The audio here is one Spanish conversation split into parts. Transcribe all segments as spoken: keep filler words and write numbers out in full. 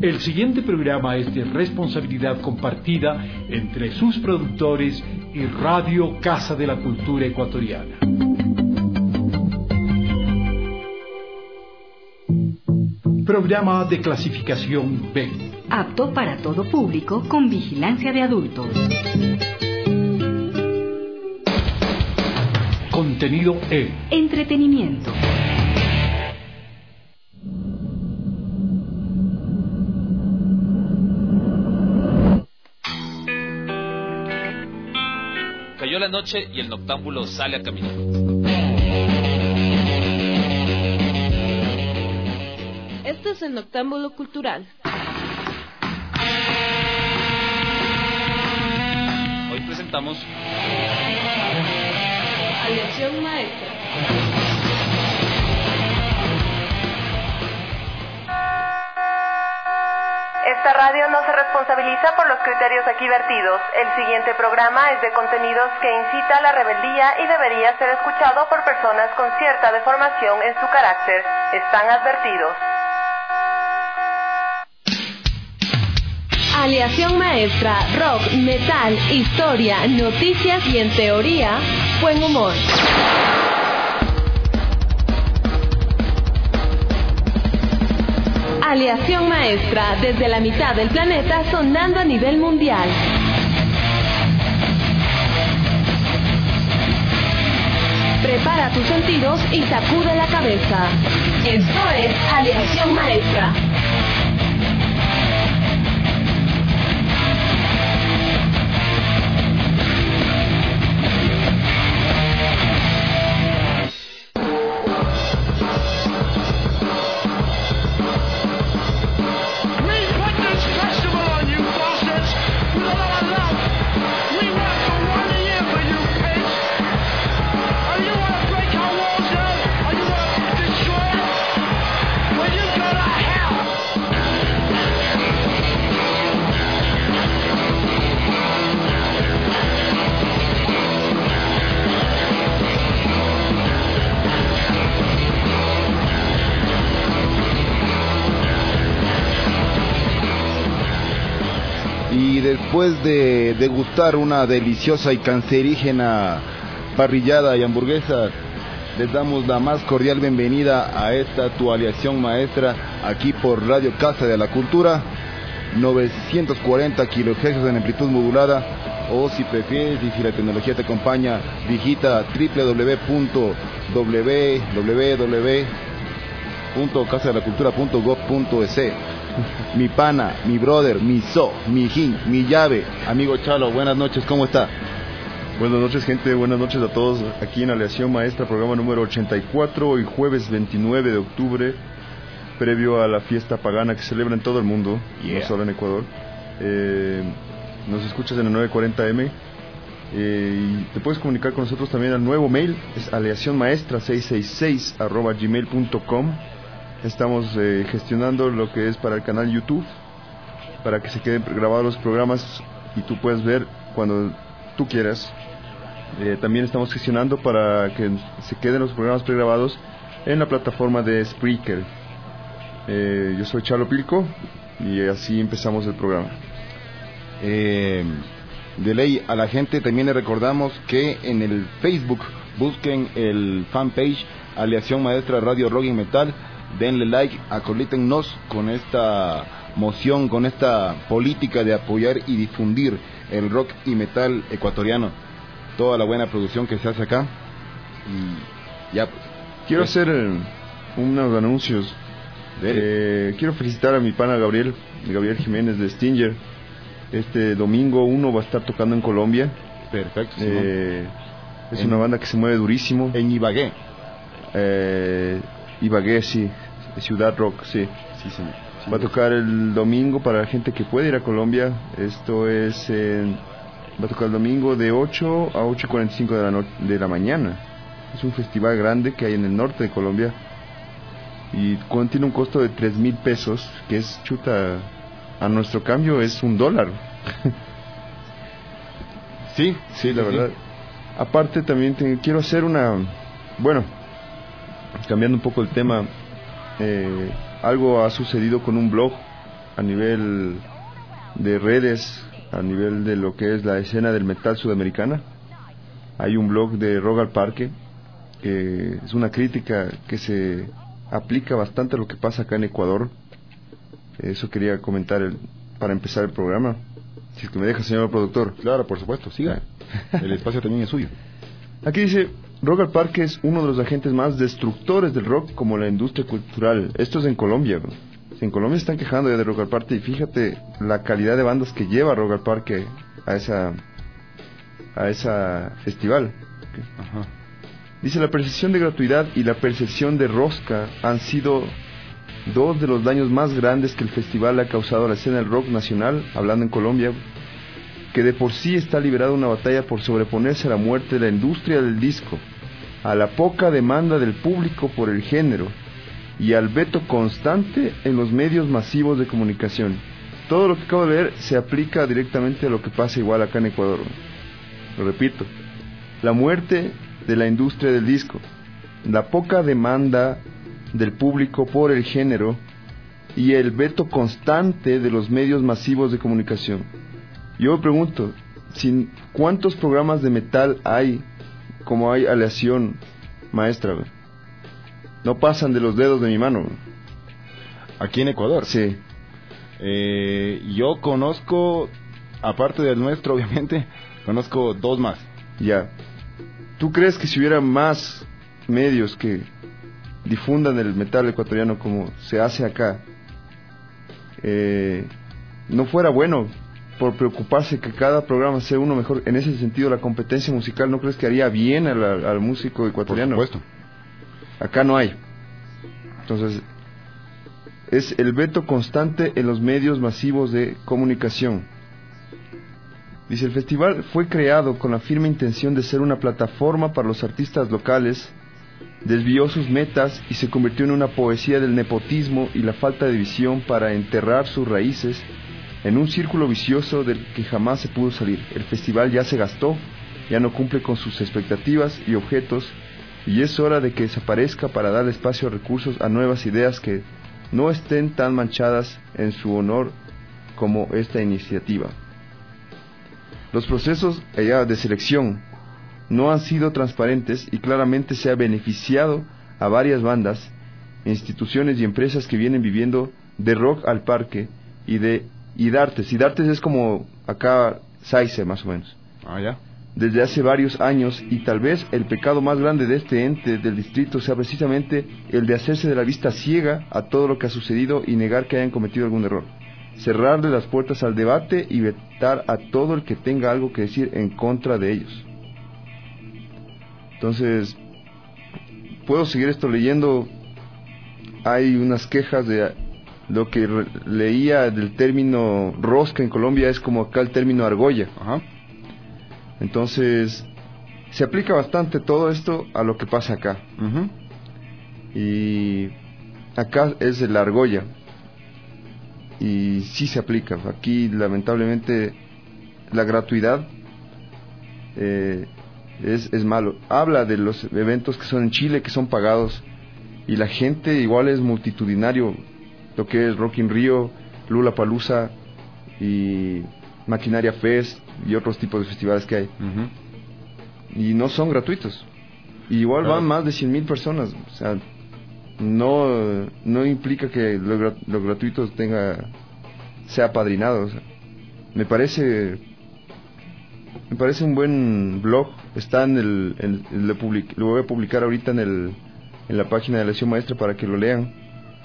El siguiente programa es de responsabilidad compartida entre sus productores y Radio Casa de la Cultura Ecuatoriana. Programa de clasificación B. Apto para todo público con vigilancia de adultos. Contenido E. Entretenimiento. Cayó la noche y el noctámbulo sale a caminar. Este es el Noctámbulo Cultural. Hoy presentamos Aleación Maestra. Esta radio no se responsabiliza por los criterios aquí vertidos. El siguiente programa es de contenidos que incita a la rebeldía y debería ser escuchado por personas con cierta deformación en su carácter. Están advertidos. Aleación Maestra, rock, metal, historia, noticias y en teoría, buen humor. Aleación Maestra, desde la mitad del planeta sonando a nivel mundial. Prepara tus sentidos y sacude la cabeza. Esto es Aleación Maestra. Después de degustar una deliciosa y cancerígena parrillada y hamburguesa, les damos la más cordial bienvenida a esta tu Aleación Maestra aquí por Radio Casa de la Cultura, novecientos cuarenta kilohercios en amplitud modulada, o si prefieres y si la tecnología te acompaña, visita doble u doble u doble u punto casa de la cultura punto gob punto es. Mi pana, mi brother, mi so, mi jin, mi llave, amigo Chalo, buenas noches, ¿cómo está? Buenas noches, gente, buenas noches a todos aquí en Aleación Maestra, programa número ochenta y cuatro, hoy jueves veintinueve de octubre, previo a la fiesta pagana que celebra en todo el mundo, yeah. No solo en Ecuador. Eh, nos escuchas en el nueve cuarenta eme eh, y te puedes comunicar con nosotros también al nuevo mail, es aleacionmaestra seiscientos sesenta y seis arroba gmail punto com. Estamos eh, gestionando lo que es para el canal YouTube, para que se queden grabados los programas y tú puedes ver cuando tú quieras. Eh, también estamos gestionando para que se queden los programas pregrabados en la plataforma de Spreaker. Eh, yo soy Chalo Pilco y así empezamos el programa. Eh, de ley, a la gente también le recordamos que en el Facebook busquen el fanpage Aleación Maestra Radio Rock y Metal. Denle like, acolítennos con esta moción, con esta política de apoyar y difundir el rock y metal ecuatoriano, toda la buena producción que se hace acá. Y ya, quiero hacer eh, unos anuncios. Eh, quiero felicitar a mi pana Gabriel, Gabriel Jiménez de Stinger. Este domingo uno va a estar tocando en Colombia. Perfecto. Eh, es en, una banda que se mueve durísimo. En Ibagué. Eh, Ibagué, sí, Ciudad Rock, sí. Sí, señor. Sí, va a tocar el domingo para la gente que puede ir a Colombia. Esto es, en, va a tocar el domingo de ocho a ocho y cuarenta y cinco de la, no, de la mañana. Es un festival grande que hay en el norte de Colombia y tiene un costo de tres mil pesos, que es chuta, a nuestro cambio es un dólar. Sí, sí, la sí, verdad. Sí. Aparte también te, quiero hacer una, bueno, cambiando un poco el tema, eh, algo ha sucedido con un blog a nivel de redes, a nivel de lo que es la escena del metal sudamericana. Hay un blog de Rogal Parque, que es una crítica que se aplica bastante a lo que pasa acá en Ecuador. Eso quería comentar el, para empezar el programa. Si es que me deja, señor productor. Claro, por supuesto, siga. El espacio también es suyo. Aquí dice, Rogal Parque es uno de los agentes más destructores del rock como la industria cultural. Esto es en Colombia, ¿no? En Colombia están quejando ya de Rogal Parque, y fíjate la calidad de bandas que lleva Rogal Parque a esa a esa festival. Ajá. Dice, la percepción de gratuidad y la percepción de rosca han sido dos de los daños más grandes que el festival ha causado a la escena del rock nacional, hablando en Colombia, que de por sí está liberada una batalla por sobreponerse a la muerte de la industria del disco, a la poca demanda del público por el género y al veto constante en los medios masivos de comunicación. Todo lo que acabo de leer se aplica directamente a lo que pasa igual acá en Ecuador. Lo repito, la muerte de la industria del disco, la poca demanda del público por el género y el veto constante de los medios masivos de comunicación. Yo me pregunto, sin ¿cuántos programas de metal hay como hay aleación maestra? ¿Ve? No pasan de los dedos de mi mano. Aquí en Ecuador. Sí. Eh, yo conozco, aparte del nuestro, obviamente, conozco dos más. Ya. ¿Tú crees que si hubiera más medios que difundan el metal ecuatoriano como se hace acá, eh, no fuera bueno por preocuparse que cada programa sea uno mejor? En ese sentido, la competencia musical, ¿no crees que haría bien al, al músico ecuatoriano? Por supuesto. Acá no hay. Entonces, es el veto constante en los medios masivos de comunicación. Dice, el festival fue creado con la firme intención de ser una plataforma para los artistas locales, desvió sus metas y se convirtió en una poesía del nepotismo y la falta de visión para enterrar sus raíces en un círculo vicioso del que jamás se pudo salir. El festival ya se gastó, ya no cumple con sus expectativas y objetos, y es hora de que desaparezca para darle espacio a recursos, a nuevas ideas que no estén tan manchadas en su honor como esta iniciativa. Los procesos de selección no han sido transparentes y claramente se ha beneficiado a varias bandas, instituciones y empresas que vienen viviendo de Rock al Parque y de Idartes. Idartes es como acá Saize, más o menos. Ah, ya. Desde hace varios años, y tal vez el pecado más grande de este ente del distrito sea precisamente el de hacerse de la vista ciega a todo lo que ha sucedido y negar que hayan cometido algún error. Cerrarle las puertas al debate y vetar a todo el que tenga algo que decir en contra de ellos. Entonces, puedo seguir esto leyendo. Hay unas quejas de lo que re- leía del término rosca en Colombia, es como acá el término argolla. Ajá. Entonces, se aplica bastante todo esto a lo que pasa acá. Uh-huh. Y acá es la argolla. Y sí se aplica. Aquí, lamentablemente, la gratuidad eh, es, es malo. Habla de los eventos que son en Chile, que son pagados, y la gente igual es multitudinario. Lo que es Rock in Rio, Lollapalooza y Maquinaria Fest y otros tipos de festivales que hay. Uh-huh. Y no son gratuitos. Y igual Claro. van más de cien mil personas. O sea, no no implica que lo, gra- lo gratuito tenga sea apadrinado. O sea, me parece me parece un buen blog. Está en el, en, lo, public, lo voy a publicar ahorita en el en la página de la Lección Maestra para que lo lean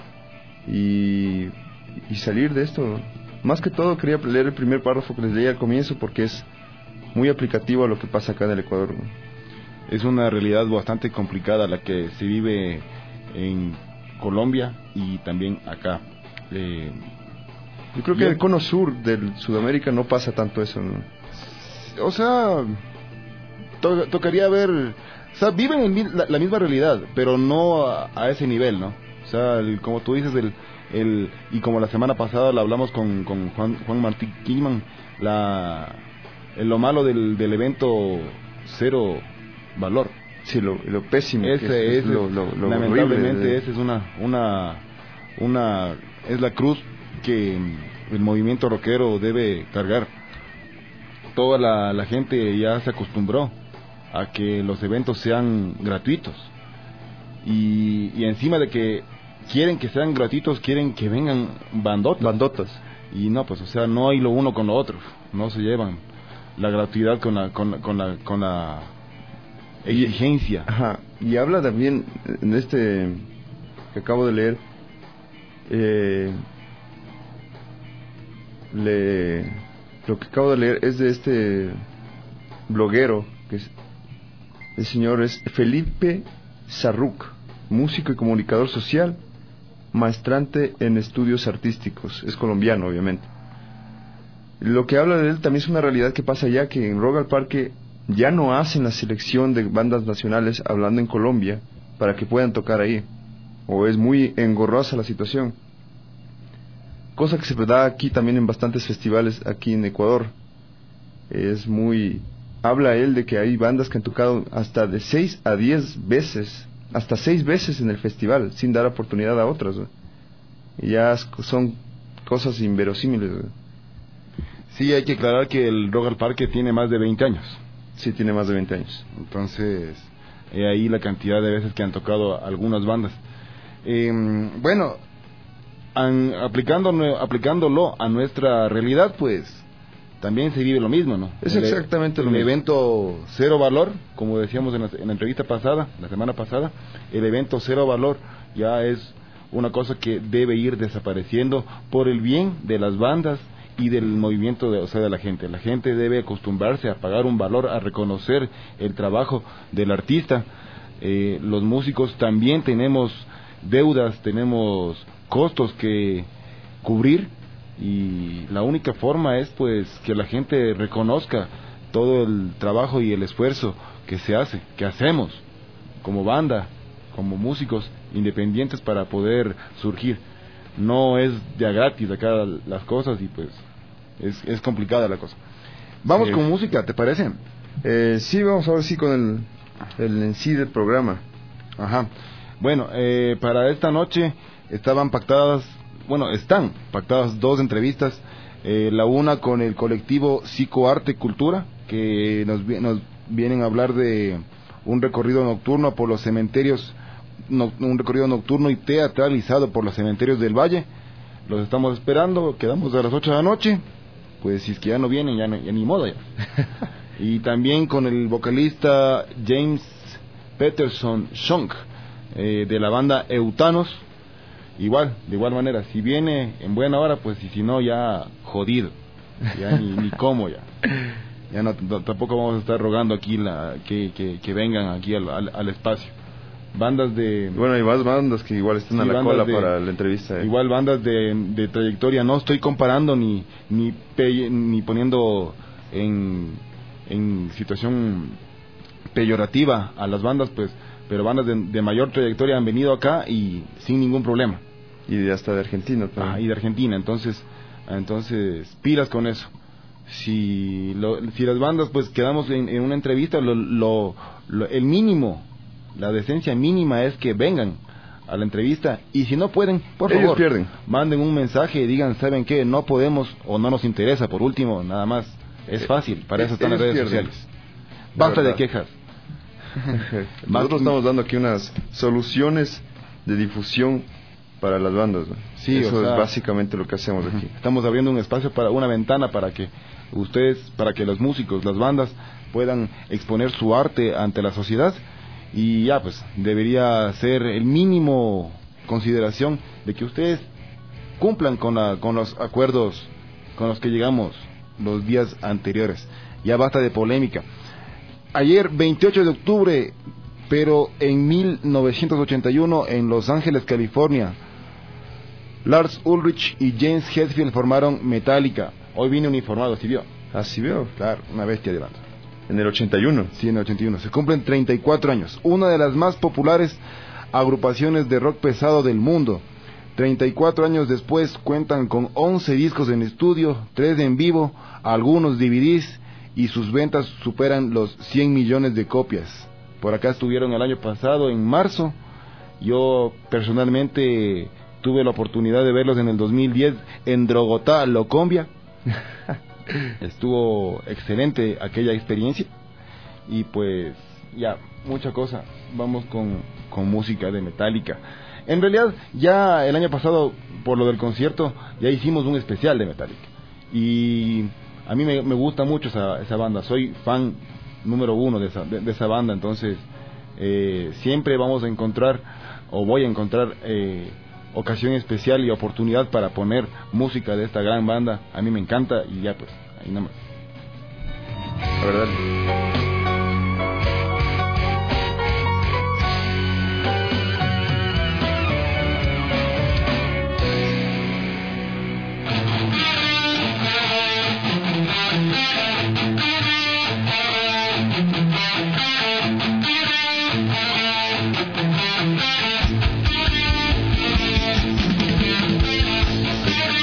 y y salir de esto. Más que todo quería leer el primer párrafo que les leí al comienzo porque es muy aplicativo a lo que pasa acá en el Ecuador, ¿no? Es una realidad bastante complicada la que se vive en Colombia y también acá. Eh, Yo creo que en el cono sur del Sudamérica no pasa tanto eso, ¿no? o sea, to- tocaría ver, o sea, viven en mi- la, la misma realidad, pero no a, a ese nivel, ¿no? O sea, el- como tú dices, el, el y como la semana pasada lo hablamos con, con Juan, Juan Martín Kingman, la, el- lo malo del, del evento cero valor. Sí, lo, lo pésimo. que Ese, es, es ese, lo, lo, lo lamentablemente horrible de- esa es una, una, una, es la cruz que el movimiento rockero debe cargar. Toda la, la gente ya se acostumbró a que los eventos sean gratuitos. Y, y encima de que quieren que sean gratuitos, quieren que vengan bandotas. Bandotas. Y no, pues, o sea, no hay lo uno con lo otro. No se llevan la gratuidad con la, con, con la, con la exigencia. Ajá. Y habla también, en este que acabo de leer, eh, le, lo que acabo de leer es de este bloguero, que es, el señor es Felipe Sarruc, músico y comunicador social, maestrante en estudios artísticos, es colombiano obviamente. Lo que habla de él también es una realidad que pasa allá, que en Rock al Parque ya no hacen la selección de bandas nacionales hablando en Colombia para que puedan tocar ahí, o es muy engorrosa la situación, cosa que se da aquí también en bastantes festivales aquí en Ecuador. Es muy... habla él de que hay bandas que han tocado hasta de seis a diez veces, hasta seis veces en el festival, sin dar oportunidad a otras, ¿no? Y ya son cosas inverosímiles, ¿no? Sí, hay que aclarar que el Rock al Parque tiene más de veinte años. Sí, tiene más de veinte años. Entonces, eh, ahí la cantidad de veces que han tocado algunas bandas. Eh, bueno, an, aplicando, aplicándolo a nuestra realidad, pues también se vive lo mismo, ¿no? Es el, exactamente lo el mismo. El evento Cero Valor, como decíamos en la, en la entrevista pasada, la semana pasada, el evento Cero Valor ya es una cosa que debe ir desapareciendo por el bien de las bandas y del movimiento, de, o sea, de la gente. La gente debe acostumbrarse a pagar un valor, a reconocer el trabajo del artista. Eh, los músicos también tenemos deudas, tenemos costos que cubrir, y la única forma es pues que la gente reconozca todo el trabajo y el esfuerzo que se hace, que hacemos como banda, como músicos independientes para poder surgir. No es ya gratis acá las cosas y pues es, es complicada la cosa. Vamos sí. con música, ¿te parece? Eh, sí, vamos a ver si con el, el en sí del programa. Ajá. Bueno, eh, para esta noche estaban pactadas, bueno, están pactadas dos entrevistas, eh, la una con el colectivo Psicoarte Cultura, que nos, nos vienen a hablar de un recorrido nocturno por los cementerios, no, un recorrido nocturno y teatralizado por los cementerios del Valle. Los estamos esperando, quedamos a las ocho de la noche, pues si es que ya no vienen, ya, no, ya ni modo ya. Y también con el vocalista James Peterson Shonk, eh, de la banda Eutanos. Igual, de igual manera, si viene en buena hora, pues, y si no, ya jodido, ya ni, ni cómo ya. Ya no, t- tampoco vamos a estar rogando aquí la, que, que, que vengan aquí al, al, al espacio. Bandas de... Bueno, hay más bandas que igual están sí, a la cola de, para la entrevista. Eh. Igual bandas de, de trayectoria, no estoy comparando ni ni, pe, ni poniendo en, en situación peyorativa a las bandas, pues, pero bandas de, de mayor trayectoria han venido acá y sin ningún problema. Y de hasta de Argentina también. Ah, y de Argentina, entonces, entonces pilas con eso. Si lo, si las bandas pues quedamos en, en una entrevista, lo, lo, lo, el mínimo, la decencia mínima es que vengan a la entrevista, y si no pueden, por Ellos favor, pierden. manden un mensaje y digan, ¿saben qué? No podemos o no nos interesa, por último, nada más. Es fácil, para eso están las redes pierden. sociales. Basta de quejas. Nosotros estamos dando aquí unas soluciones de difusión para las bandas, ¿no? Sí, eso o sea, es básicamente lo que hacemos aquí. Estamos abriendo un espacio para una ventana para que ustedes, para que los músicos, las bandas puedan exponer su arte ante la sociedad, y ya pues debería ser el mínimo consideración de que ustedes cumplan con la, con los acuerdos con los que llegamos los días anteriores. Ya basta de polémica. Ayer, veintiocho de octubre, pero en mil novecientos ochenta y uno, en Los Ángeles, California, Lars Ulrich y James Hetfield formaron Metallica. Hoy vine uniformado, ¿sí vio? Así veo. Claro, una bestia de banda. En el ochenta y uno. Sí, en el ochenta y uno. Se cumplen treinta y cuatro años. Una de las más populares agrupaciones de rock pesado del mundo. treinta y cuatro años después cuentan con once discos en estudio, tres en vivo, algunos D V Ds, y sus ventas superan los cien millones de copias. Por acá estuvieron el año pasado, en marzo. Yo personalmente tuve la oportunidad de verlos en el dos mil diez en Drogotá, Locombia. Estuvo excelente aquella experiencia. Y pues ya, mucha cosa. Vamos con, con música de Metallica. En realidad, ya el año pasado, por lo del concierto, ya hicimos un especial de Metallica. Y a mí me, me gusta mucho esa, esa banda. Soy fan número uno de esa, de, de esa banda. Entonces, eh, siempre vamos a encontrar, o voy a encontrar, eh, ocasión especial y oportunidad para poner música de esta gran banda. A mí me encanta y ya pues, ahí nada más. La verdad.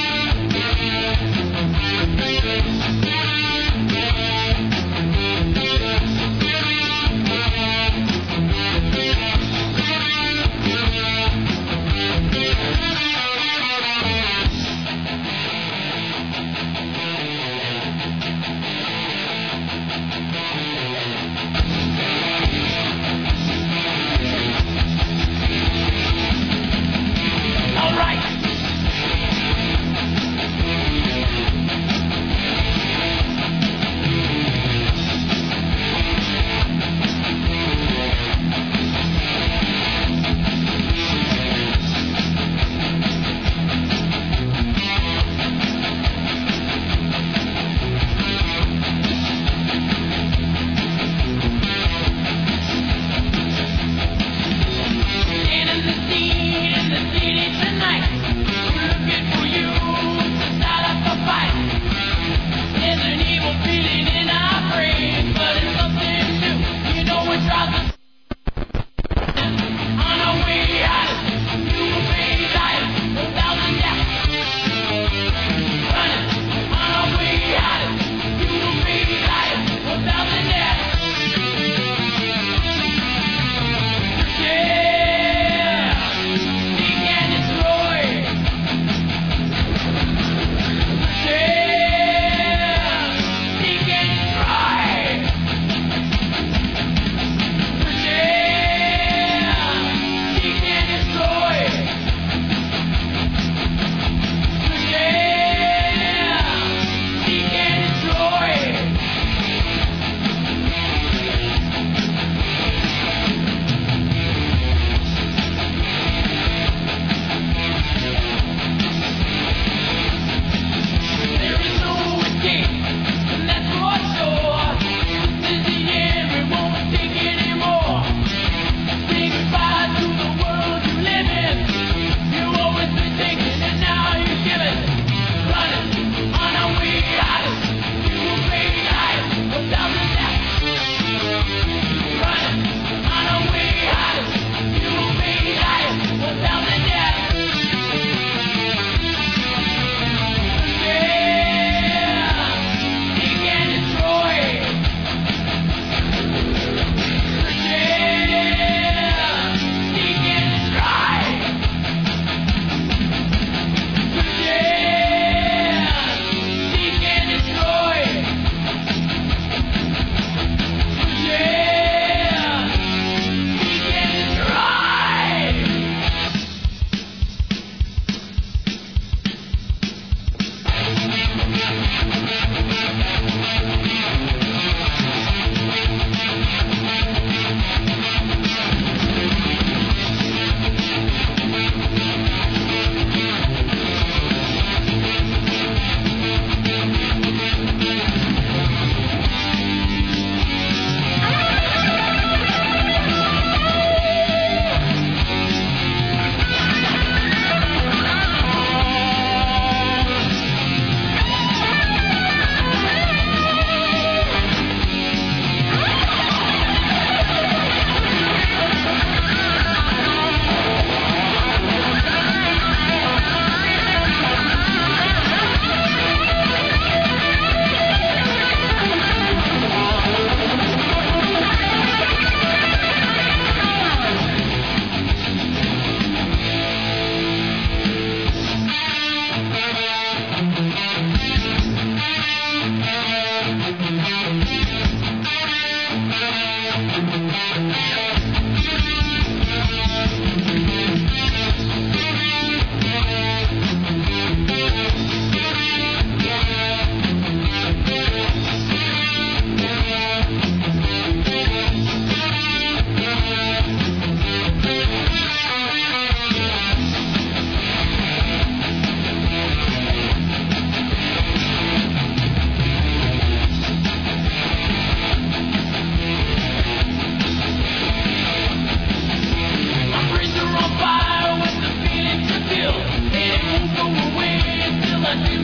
We'll be right back.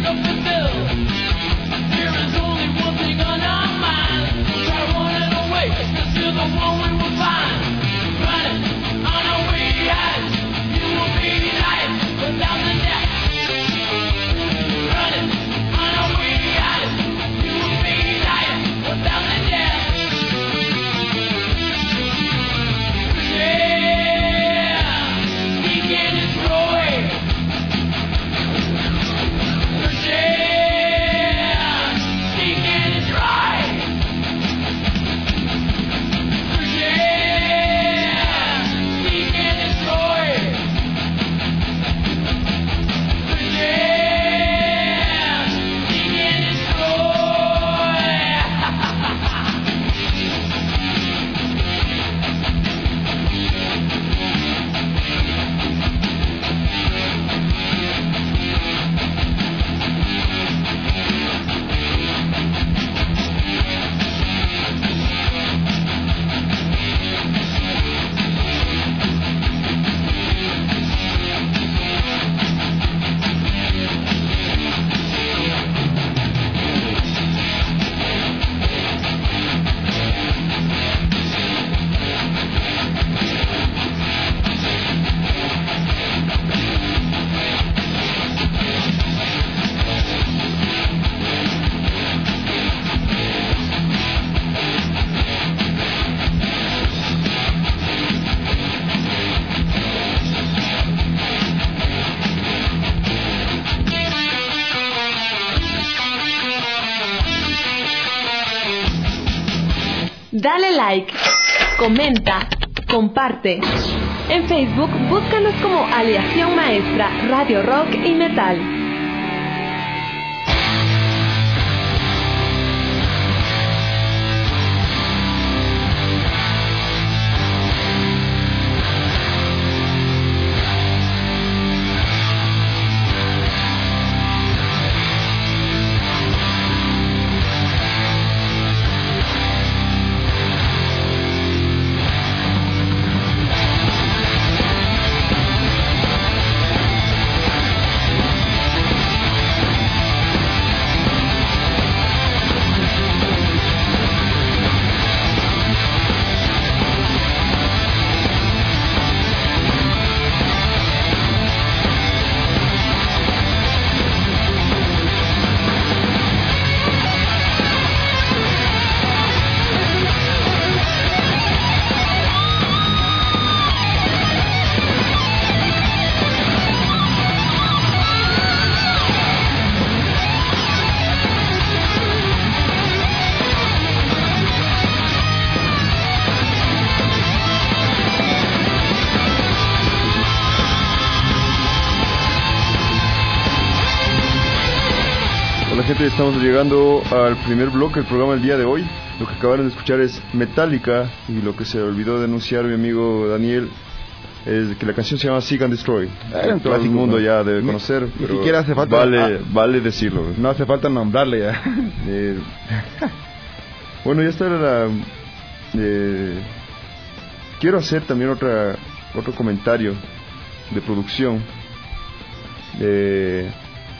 Dale like, comenta, comparte. En Facebook búscanos como Aleación Maestra, Radio Rock y Metal. Estamos llegando al primer bloque del programa del día de hoy. Lo que acabaron de escuchar es Metallica, y lo que se olvidó de anunciar mi amigo Daniel es que la canción se llama Seek and Destroy. Era un todo clásico, el mundo ¿no? ya debe conocer, Ni pero siquiera hace falta vale, ah, vale decirlo. No hace falta nombrarle ya. Eh, bueno, ya está la... Eh, quiero hacer también otra otro comentario de producción de...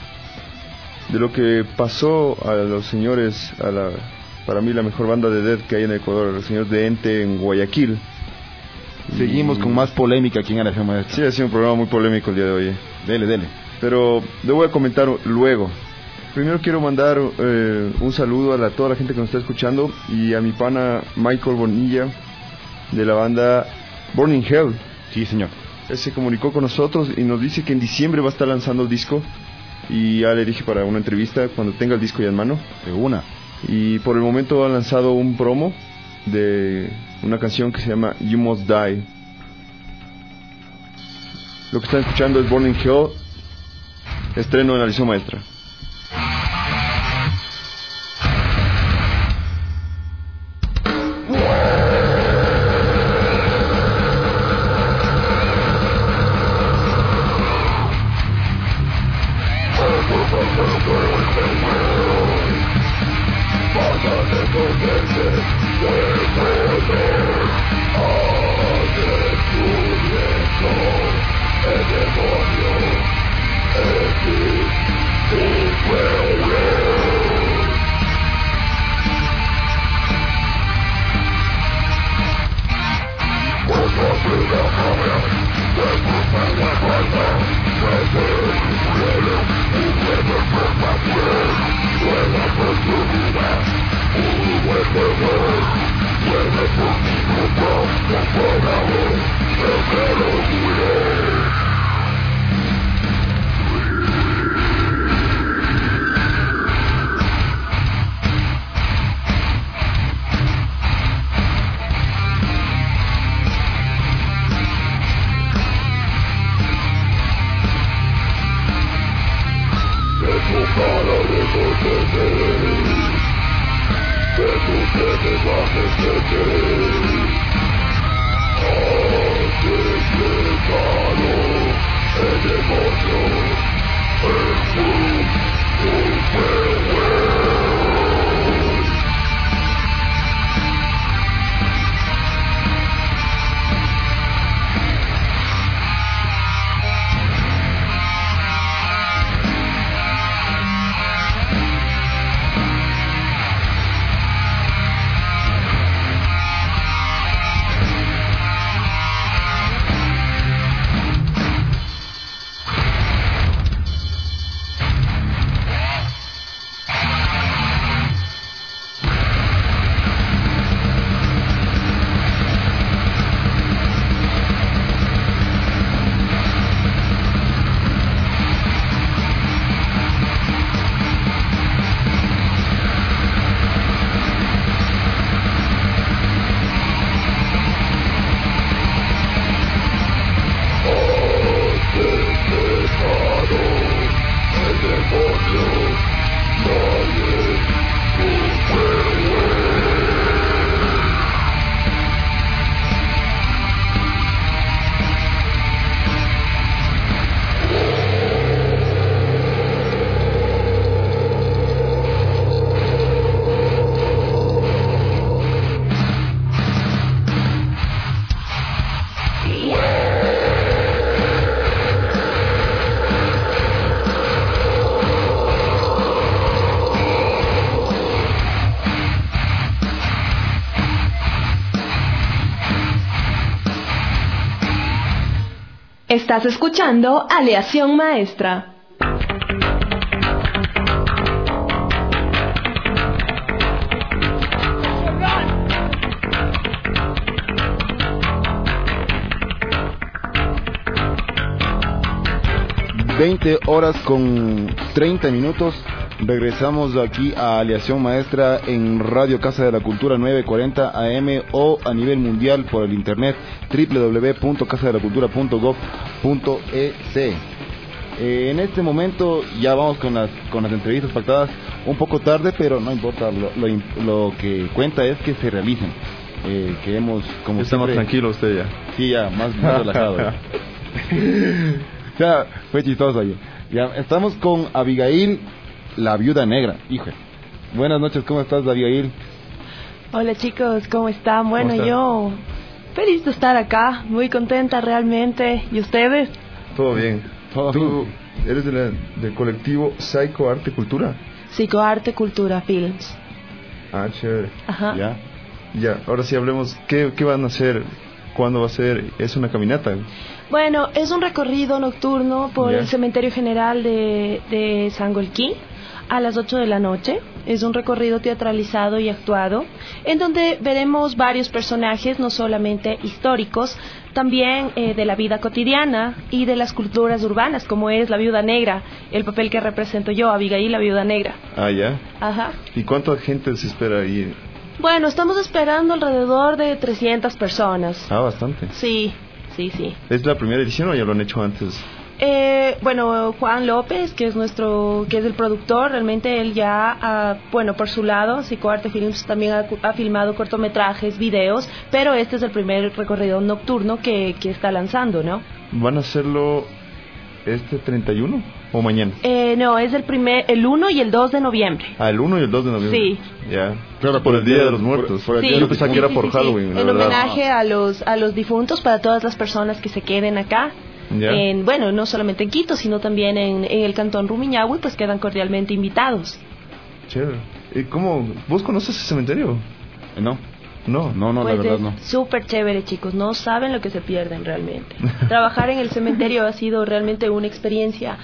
de lo que pasó a los señores, a la, para mí la mejor banda de death que hay en Ecuador, los señores de Ente en Guayaquil. Seguimos y... con más polémica aquí en Aleación Maestra. Sí, ha sido un programa muy polémico el día de hoy. Dele, dele. Pero le voy a comentar luego. Primero quiero mandar eh, un saludo a la, toda la gente que nos está escuchando y a mi pana Michael Bonilla de la banda Burning Hell. Sí, señor. Él se comunicó con nosotros y nos dice que en diciembre va a estar lanzando el disco. Y ya le dije para una entrevista cuando tenga el disco ya en mano. De una. Y por el momento ha lanzado un promo de una canción que se llama You Must Die. Lo que están escuchando es Burning Hell, estreno en Aleación Maestra. El demonio, el Estás escuchando Aleación Maestra. veinte horas con treinta minutos. Regresamos aquí a Aleación Maestra en Radio Casa de la Cultura nueve cuarenta A M o a nivel mundial por el internet doble u doble u doble u punto casa de la cultura punto gob punto e c. Eh, en este momento ya vamos con las con las entrevistas pactadas un poco tarde, pero no importa, lo, lo, lo que cuenta es que se realicen. Eh, queremos, como está siempre, más tranquilo usted ya. Sí, ya, más, más relajado. Ya. Ya, fue chistoso ayer. Ya, estamos con Abigail, la viuda negra. Hijo. Buenas noches, ¿cómo estás, Abigail? Hola chicos, ¿cómo están? Bueno, ¿Cómo están? yo feliz de estar acá, muy contenta realmente. ¿Y ustedes? Todo bien. Todo ¿Tú bien. eres de la- del colectivo Psycho Arte Cultura? Psicoarte, Cultura, Films. Ah, chévere. Ajá. Ya. Ya, ahora sí hablemos. ¿Qué, qué van a hacer? ¿Cuándo va a ser? ¿Es una caminata? Bueno, es un recorrido nocturno por Ya. el Cementerio General de, de Sangolquí a las ocho de la noche. Es un recorrido teatralizado y actuado, en donde veremos varios personajes, no solamente históricos, también eh, de la vida cotidiana y de las culturas urbanas, como es la Viuda Negra, el papel que represento yo, Abigail, la Viuda Negra. Ah, ya. Ajá. ¿Y cuánta gente se espera ahí? Bueno, estamos esperando alrededor de trescientas personas. Ah, bastante. Sí, sí, sí. ¿Es la primera edición o ya lo han hecho antes? Eh, bueno, Juan López, que es nuestro, que es el productor, realmente él ya, ah, bueno, por su lado, Psicoarte Films también ha, ha filmado cortometrajes, videos, pero este es el primer recorrido nocturno que, que está lanzando, ¿no? ¿Van a hacerlo este treinta y uno o mañana? Eh, no, es el primer, el uno y el dos de noviembre. Ah, el uno y el dos de noviembre. Sí. Ya. Claro, por el Día de los Muertos. por- por el Sí. Día de Yo los pensaba Sí, que era sí, por sí, sí. Halloween, la En verdad. homenaje a los, a los difuntos, para todas las personas que se queden acá. Ya. En, bueno, no solamente en Quito, sino también en, en el cantón Rumiñahui, pues quedan cordialmente invitados. Chévere. ¿Y cómo? ¿Vos conoces ese cementerio? Eh, No, No. no, no, Pues la verdad es no. súper chévere, chicos, no saben lo que se pierden realmente. Trabajar en el cementerio ha sido realmente una experiencia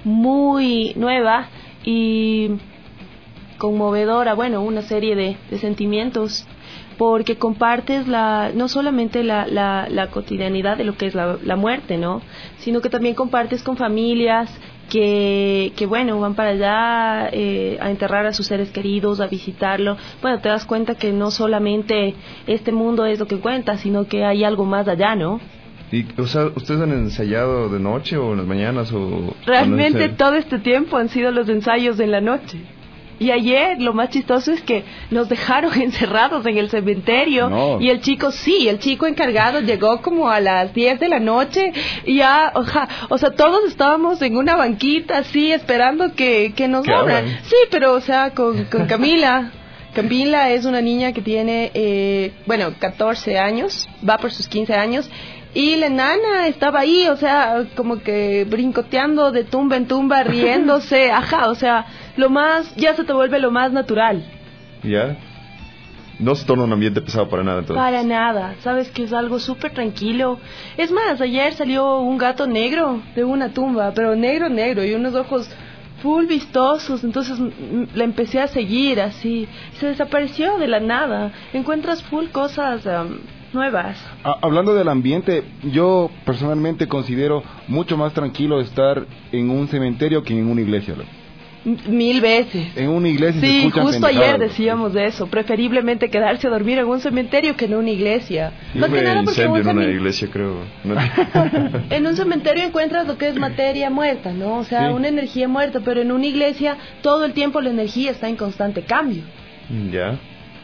muy nueva y conmovedora, bueno, una serie de, de sentimientos, porque compartes la no solamente la, la, la cotidianidad de lo que es la, la muerte, ¿no? Sino que también compartes con familias que, que bueno, van para allá eh, a enterrar a sus seres queridos, a visitarlo. Bueno, te das cuenta que no solamente este mundo es lo que cuenta, sino que hay algo más allá, ¿no? Y, o sea, ¿ustedes han ensayado de noche o en las mañanas o...? Realmente o no todo este tiempo han sido los ensayos en la noche. Y ayer lo más chistoso es que nos dejaron encerrados en el cementerio. No. Y el chico, sí, el chico encargado llegó como a las diez de la noche. Y ya, oja, o sea, todos estábamos en una banquita así esperando que, que nos abran. Sí, pero o sea, con, con Camila. Camila es una niña que tiene, eh, bueno, catorce años, va por sus quince años. Y la nana estaba ahí, o sea, como que brincoteando de tumba en tumba, riéndose, ajá, o sea, lo más, ya se te vuelve lo más natural. ¿Ya? No se torna un ambiente pesado para nada, entonces. Para nada, sabes que es algo súper tranquilo. Es más, ayer salió un gato negro de una tumba, pero negro, negro, y unos ojos full vistosos, entonces m- la empecé a seguir así, se desapareció de la nada. Encuentras full cosas um, nuevas. Ah, hablando del ambiente, yo personalmente considero mucho más tranquilo estar en un cementerio que en una iglesia, loco. M- Mil veces. En una iglesia se Sí, escuchan justo pendejadas, ayer loco. decíamos de eso, preferiblemente quedarse a dormir en un cementerio que en una iglesia. Yo Más que me nada porque incendio un en una cemen- iglesia, creo. No. en un cementerio encuentras lo que es materia muerta, ¿no? O sea, Sí. una energía muerta, pero en una iglesia todo el tiempo la energía está en constante cambio. Ya.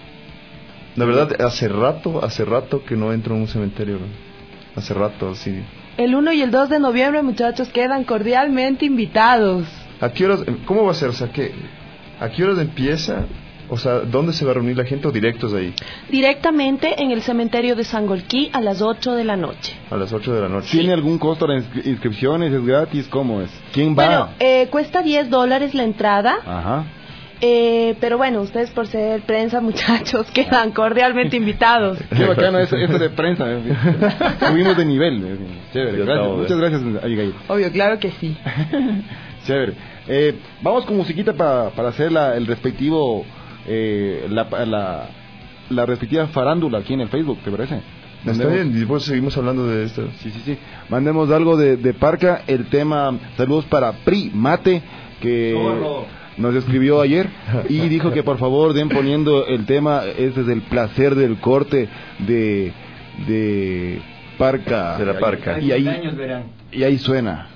La verdad, hace rato, hace rato que no entro en un cementerio. ¿No? Hace rato, sí. El uno y el dos de noviembre, muchachos, quedan cordialmente invitados. ¿A qué horas, cómo va a ser? O sea, ¿qué, ¿a qué horas empieza? O sea, ¿dónde se va a reunir la gente o directos ahí? Directamente en el cementerio de Sangolquí a las ocho de la noche. A las ocho de la noche. ¿Tiene algún costo las inscri- inscripciones? ¿Es gratis? ¿Cómo es? ¿Quién va? Bueno, eh, cuesta diez dólares la entrada. Ajá. Eh, pero bueno, ustedes por ser prensa, muchachos, quedan cordialmente invitados. Qué bacano eso, eso de prensa. eh. Subimos de nivel. eh. Chévere, Ya gracias. estamos, Muchas eh. gracias, Abigail. Obvio, claro que sí. Chévere. Eh, vamos con musiquita pa- para hacer la, el respectivo, eh, la, la, la respectiva farándula aquí en el Facebook, ¿te parece? Está Mandemos- bien, y después seguimos hablando de esto. Sí, sí, sí. Mandemos algo de, de Parca. El tema, saludos para Pri Mate, que nos escribió ayer y dijo que por favor den poniendo el tema, ese es el placer del corte de, de Parca. De la Parca. Y ahí, y ahí suena.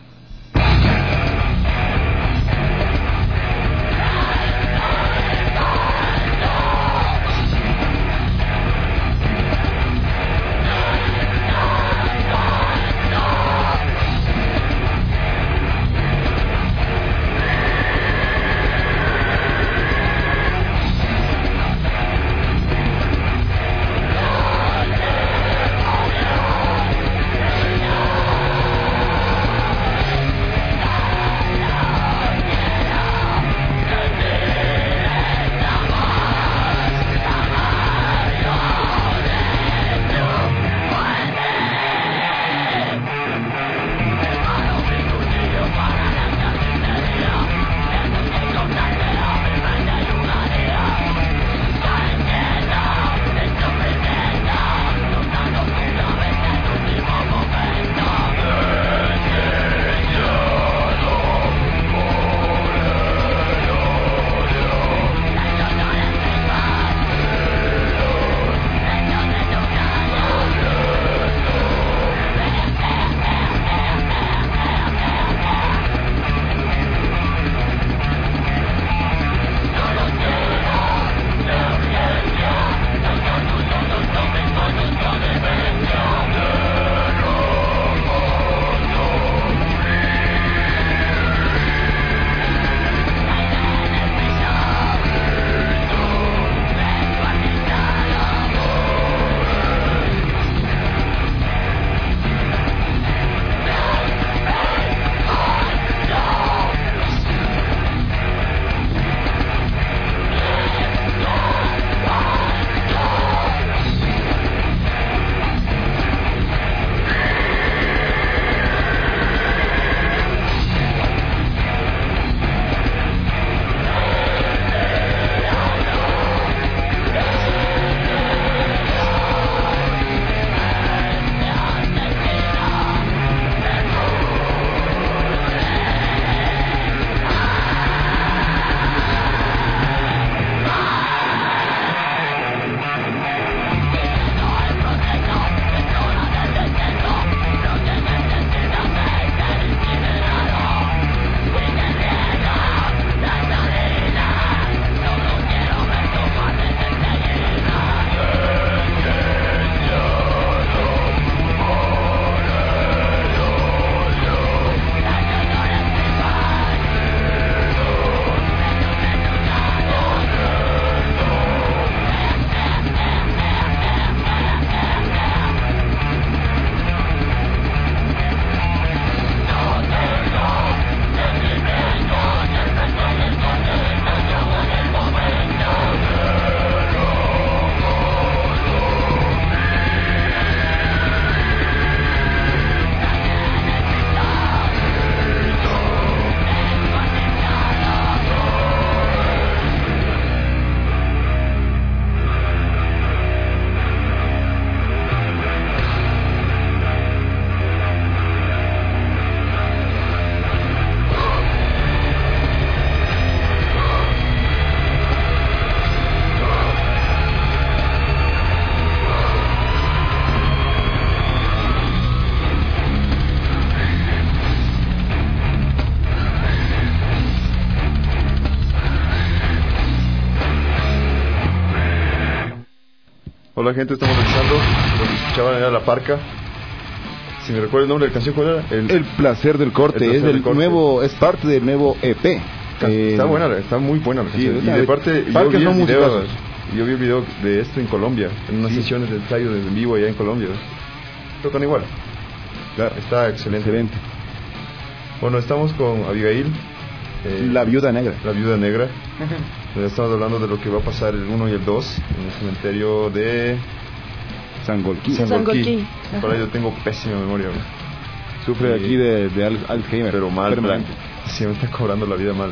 Hola gente, estamos regresando. Lo que escuchaban era La Parca. Si me recuerdo el nombre de la canción, ¿cuál era? El, el placer del corte. El placer es del del corte. Nuevo, es parte del nuevo E P. Está, eh, está buena, está muy buena la canción. Sí, y de parte, yo vi, el video, yo vi el video de esto en Colombia, en unas sí. sesiones de ensayo en vivo allá en Colombia. Tocan igual. Claro, está excelente. excelente. Bueno, estamos con Abigail. Eh, la viuda negra. La viuda negra. Estamos hablando de lo que va a pasar el uno y el dos en el cementerio de Sangolquí. Sangolquí. Para yo tengo pésima memoria. ¿No? Sufre y, aquí de, de Alzheimer. Pero mal. mal. Sí, me está cobrando la vida mal.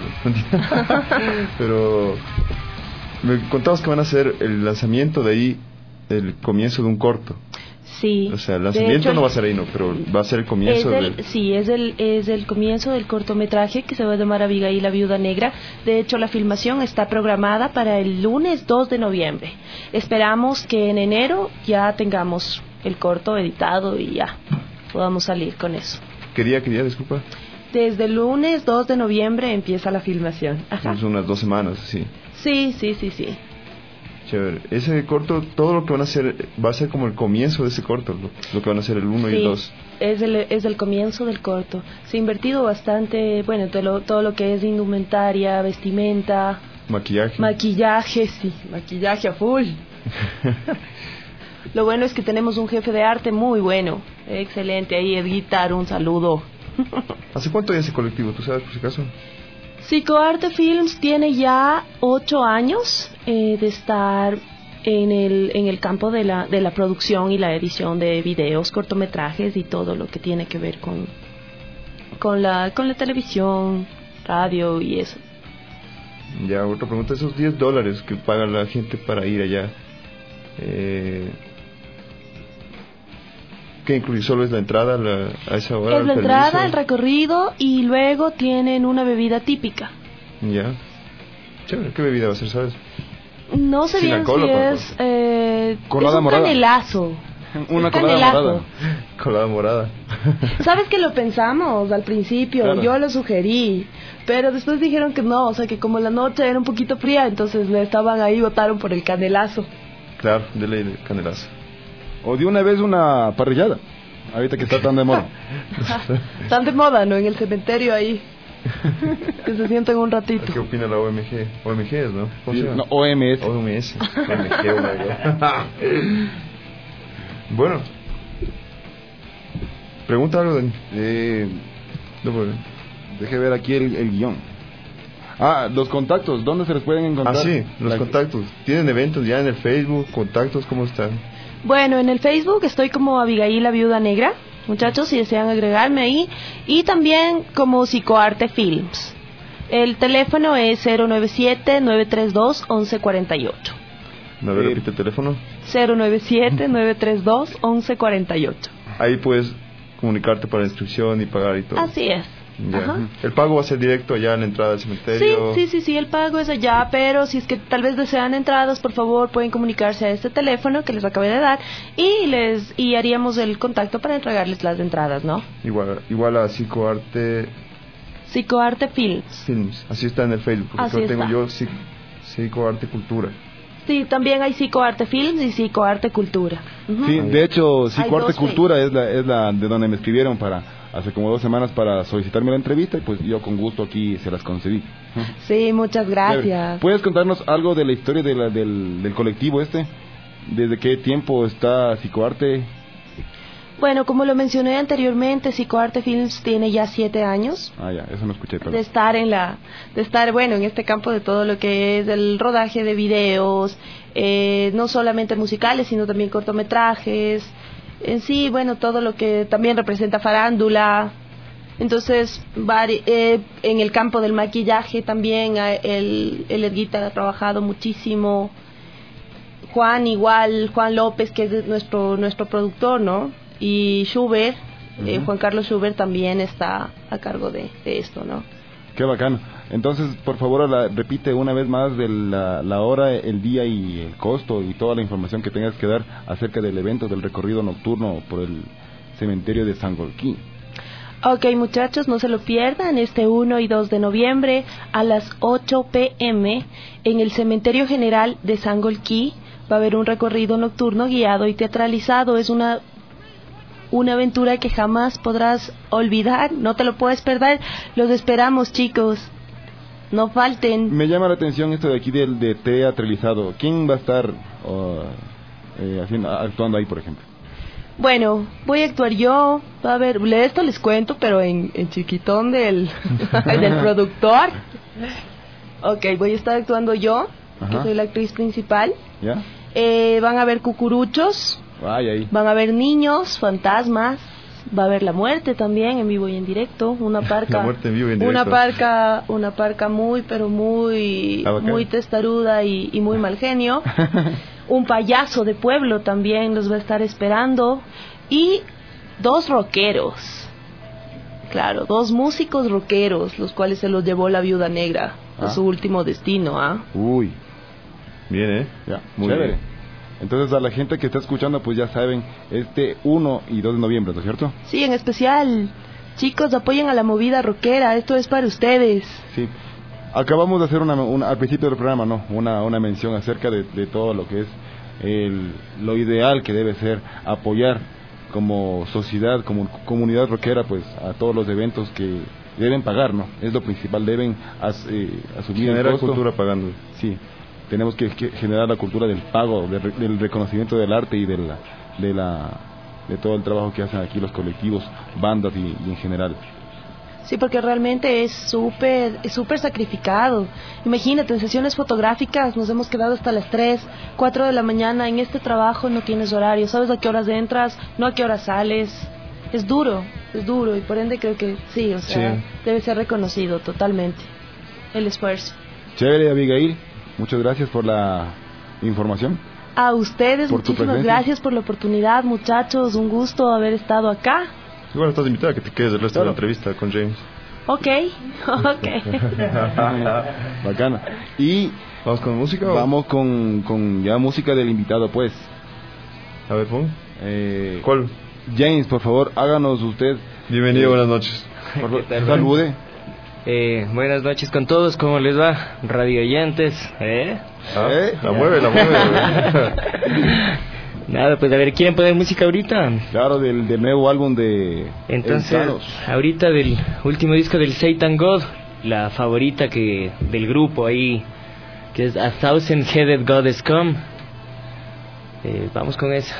Pero me contabas que van a hacer el lanzamiento de ahí, el comienzo de un corto. Sí. O sea, el lanzamiento hecho, no va a ser ahí, no, pero va a ser el comienzo. Es el, del... Sí, es el, es el comienzo del cortometraje que se va a llamar Abigail, la viuda negra. De hecho, la filmación está programada para el lunes dos de noviembre. Esperamos que en enero ya tengamos el corto editado y ya podamos salir con eso. ¿Quería, quería, disculpa? Desde el lunes dos de noviembre empieza la filmación. Ajá. Son unas dos semanas, sí. Sí, sí, sí, sí. Chévere. Ese corto, todo lo que van a hacer, va a ser como el comienzo de ese corto, lo, lo que van a hacer el uno sí, y el dos. Es el, es el comienzo del corto. Se ha invertido bastante, bueno, todo lo, todo lo que es indumentaria, vestimenta. Maquillaje. Maquillaje, sí, maquillaje a full. Lo bueno es que tenemos un jefe de arte muy bueno, excelente. Ahí Edguitar, un saludo. ¿Hace cuánto hay ese colectivo, tú sabes por si acaso? Psicoarte Films tiene ya ocho años eh, de estar en el en el campo de la de la producción y la edición de videos, cortometrajes y todo lo que tiene que ver con con la con la televisión, radio y eso. Ya, otra pregunta, esos diez dólares que paga la gente para ir allá, eh, ¿qué incluye? ¿Solo es la entrada la, a esa hora? Es la entrada, permiso? El recorrido y luego tienen una bebida típica. Ya. Chévere, ¿qué bebida va a ser, sabes? No sé Sin bien alcohol, si es... Eh, colada es un morada. canelazo. Una colada canelazo. morada. Colada morada. ¿Sabes que lo pensamos al principio? Claro. Yo lo sugerí. Pero después dijeron que no, o sea que como la noche era un poquito fría, entonces le estaban ahí, votaron por el canelazo. Claro, dele el canelazo. O de una vez una parrillada, ahorita que está tan de moda. Tan de moda, ¿no? En el cementerio ahí. Que se sienten un ratito. ¿Qué opina la O M G? O M G es, ¿no? ¿Cómo se llama? No, O M S. O M S. O M G, oh my God. Bueno. Pregunta algo, Dani. Eh, no, pues, deje ver aquí el, el guión. Ah, los contactos, ¿dónde se les pueden encontrar? Ah, sí, los la... contactos. ¿Tienen eventos ya en el Facebook? ¿Contactos? ¿Cómo están? Bueno, en el Facebook estoy como Abigail, la viuda negra. Muchachos, si desean agregarme ahí. Y también como Psicoarte Films. El teléfono es cero nueve siete, nueve tres dos, once cuarenta y ocho. A ver, repite el teléfono. cero nueve siete, nueve tres dos, once cuarenta y ocho. Ahí puedes comunicarte para la inscripción y pagar y todo. Así es. Ya. El pago va a ser directo allá en la entrada del cementerio. Sí, sí, sí, sí, el pago es allá, pero si es que tal vez desean entradas, por favor pueden comunicarse a este teléfono que les acabé de dar y les y haríamos el contacto para entregarles las entradas, ¿no? Igual, igual a Psicoarte. Psicoarte Films. Films, así está en el Facebook, porque así tengo está. yo Psicoarte Cultura. Sí, también hay Psicoarte Films y Psicoarte Cultura. Uh-huh. Sí, de hecho, Psicoarte Cultura es la, es la de donde me escribieron para hace como dos semanas para solicitarme la entrevista y pues yo con gusto aquí se las concedí. Sí, muchas gracias. ¿Puedes contarnos algo de la historia de la, del, del colectivo este? ¿Desde qué tiempo está Psicoarte? Bueno, como lo mencioné anteriormente, Psicoarte Films tiene ya siete años. Ah, ya, eso no escuché. Perdón. De estar en la, de estar, bueno, en este campo de todo lo que es el rodaje de videos, eh, no solamente musicales, sino también cortometrajes. En sí, bueno, todo lo que también representa farándula. Entonces, vari, eh, en el campo del maquillaje también, el, el Edguita ha trabajado muchísimo. Juan igual, Juan López, que es nuestro nuestro productor, ¿no? Y Schubert, uh-huh. eh, Juan Carlos Schubert también está a cargo de, de esto, ¿no? Qué bacano. Entonces, por favor, la, repite una vez más de la, la hora, el día y el costo y toda la información que tengas que dar acerca del evento del recorrido nocturno por el cementerio de Sangolquí. Ok, muchachos, no se lo pierdan, este uno y dos de noviembre a las ocho p m en el Cementerio General de Sangolquí, va a haber un recorrido nocturno guiado y teatralizado. Es una una aventura que jamás podrás olvidar, no te lo puedes perder. Los esperamos, chicos, no falten. Me llama la atención esto de aquí del de teatralizado. ¿Quién va a estar uh, eh, haciendo, actuando ahí, por ejemplo? Bueno, voy a actuar yo, va a haber, esto les cuento, pero en, en chiquitón del, del productor. Ok, voy a estar actuando yo, Ajá. que soy la actriz principal. ¿Ya? Eh, van a haber cucuruchos, Ay, ahí. van a haber niños, fantasmas, va a haber la muerte también en vivo y en directo, una parca, la muerte en vivo y en directo. una parca, una parca muy, pero muy, muy testaruda y, y muy mal genio. Un payaso de pueblo también los va a estar esperando y dos rockeros. Claro, dos músicos rockeros, los cuales se los llevó la Viuda Negra a ah. su último destino, ¿ah? ¿eh? Uy. Bien, ¿eh? Ya, muy chévere. Bien. Entonces, a la gente que está escuchando, pues ya saben, este uno y dos de noviembre, ¿no es cierto? Sí, en especial, chicos, apoyen a la movida rockera, esto es para ustedes. Sí. Acabamos de hacer una, una al principio del programa, ¿no? Una, una mención acerca de, de todo lo que es el, lo ideal que debe ser apoyar como sociedad, como comunidad rockera, pues a todos los eventos que deben pagar, ¿no? Es lo principal, deben as, eh, asumir generar el costo. Cultura pagando. Sí, tenemos que, que generar la cultura del pago, de, del reconocimiento del arte y de la, de la de todo el trabajo que hacen aquí los colectivos, bandas y, y en general. Sí, porque realmente es súper es súper sacrificado. Imagínate, en sesiones fotográficas nos hemos quedado hasta las tres, cuatro de la mañana. En este trabajo no tienes horario, sabes a qué horas entras, no a qué horas sales. Es duro, es duro y por ende creo que sí, o sea, sí. debe ser reconocido totalmente el esfuerzo. Chévere, Abigail, muchas gracias por la información. A ustedes, muchísimas gracias por la oportunidad, muchachos, un gusto haber estado acá. Y bueno, estás invitada a que te quedes el resto claro. de la entrevista con James. Ok, ok. Bacana. Y ¿vamos con música? O? Vamos con, con ya música del invitado, pues. A ver, pon. Eh, ¿Cuál? James, por favor, háganos usted. Bienvenido, eh, buenas noches. Por favor, salude. Eh, buenas noches con todos, ¿cómo les va? Radio oyentes, ¿eh? ¿Ah? ¿Eh? La mueve, la mueve. Nada, pues a ver, ¿quieren poner música ahorita? Claro, del, del nuevo álbum de... Entonces, ahorita del último disco del Satan God, la favorita que del grupo ahí, que es A Thousand Headed Goddess Come. Eh, vamos con esa.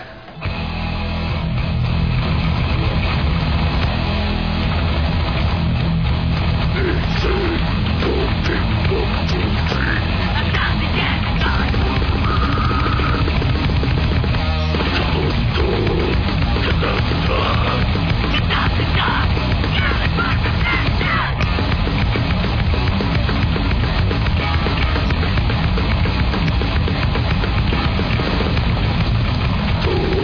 Oh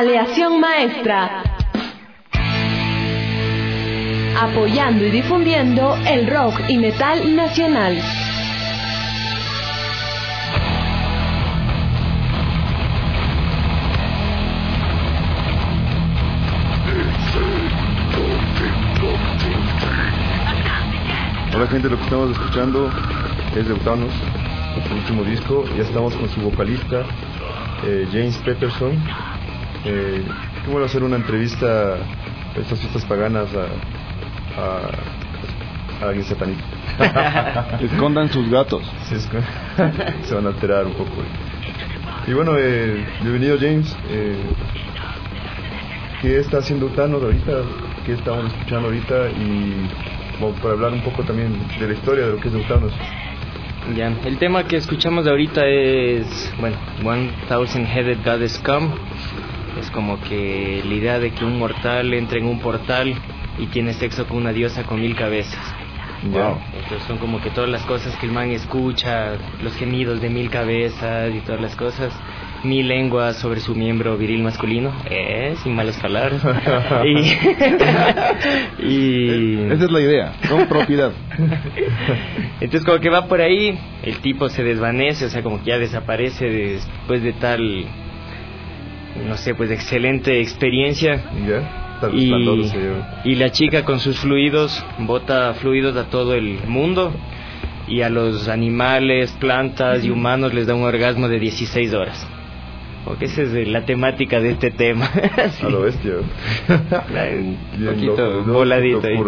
Aleación Maestra. Apoyando y difundiendo el rock y metal nacional. Hola gente, lo que estamos escuchando es de Eutanos, su último disco. Ya estamos con su vocalista, eh, James Peterson. Eh, qué bueno hacer una entrevista a estas fiestas paganas a, a, a alguien satánico. Escondan sus gatos. Sí, es, se van a alterar un poco. Y bueno, eh, bienvenido James. Eh, ¿Qué está haciendo Eutanos ahorita? ¿Qué estamos escuchando ahorita? Y bueno, para hablar un poco también de la historia de lo que es Eutanos. Ya, el tema que escuchamos ahorita es, bueno, One Thousand Headed Goddess Come. Es como que la idea de que un mortal entre en un portal y tiene sexo con una diosa con mil cabezas. Wow. Entonces son como que todas las cosas que el man escucha, los gemidos de mil cabezas y todas las cosas, mil lenguas sobre su miembro viril masculino, eh, sin malas palabras. y, y esa es la idea, con propiedad. Entonces como que va por ahí, el tipo se desvanece, o sea, como que ya desaparece después de tal, no sé, pues excelente experiencia. Yeah. Y, y la chica con sus fluidos bota fluidos a todo el mundo y a los animales, plantas y humanos les da un orgasmo de dieciséis horas. Porque esa es la temática de este tema. Sí. A lo bestia. Un poquito loco, voladito ahí.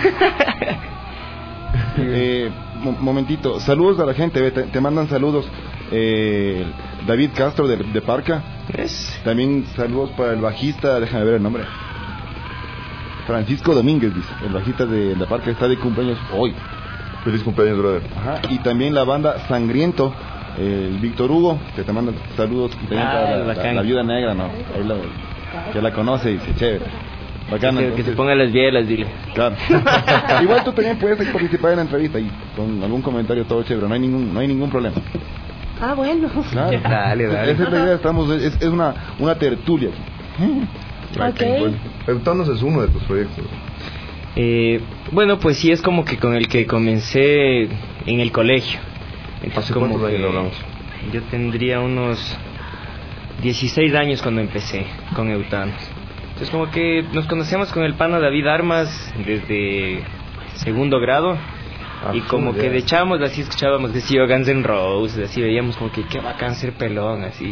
eh, momentito, saludos a la gente, te, te mandan saludos. eh, David Castro de, de Parca. ¿Es? También saludos para el bajista, déjame ver el nombre, Francisco Domínguez, dice, el bajista de la Parca, está de cumpleaños hoy. Feliz cumpleaños, brother. Ajá, y también la banda Sangriento, el Víctor Hugo, que te manda saludos. Y también ah, para la, la, la Viuda Negra, ¿no? Ahí la, que la conoce y dice, chévere. Bacana, que, entonces, que se ponga las bielas, dile. Claro. Igual tú también puedes participar en la entrevista y con algún comentario todo chévere, no hay ningún, no hay ningún problema. Ah, bueno. Claro. Dale, dale. Esa es la idea, estamos, es, es una, una tertulia aquí. Okay. Bueno, Eutanos es uno de tus proyectos. Eh, bueno, pues sí, es como que con el que comencé en el colegio. Entonces, como ¿cuántos que años hablamos? Yo tendría unos dieciséis años cuando empecé con Eutanos. Entonces como que nos conocemos con el pana David Armas desde segundo grado. Ah, y como que de chavos así escuchábamos decía Guns N' Roses, así veíamos como que qué bacán ser pelón, así.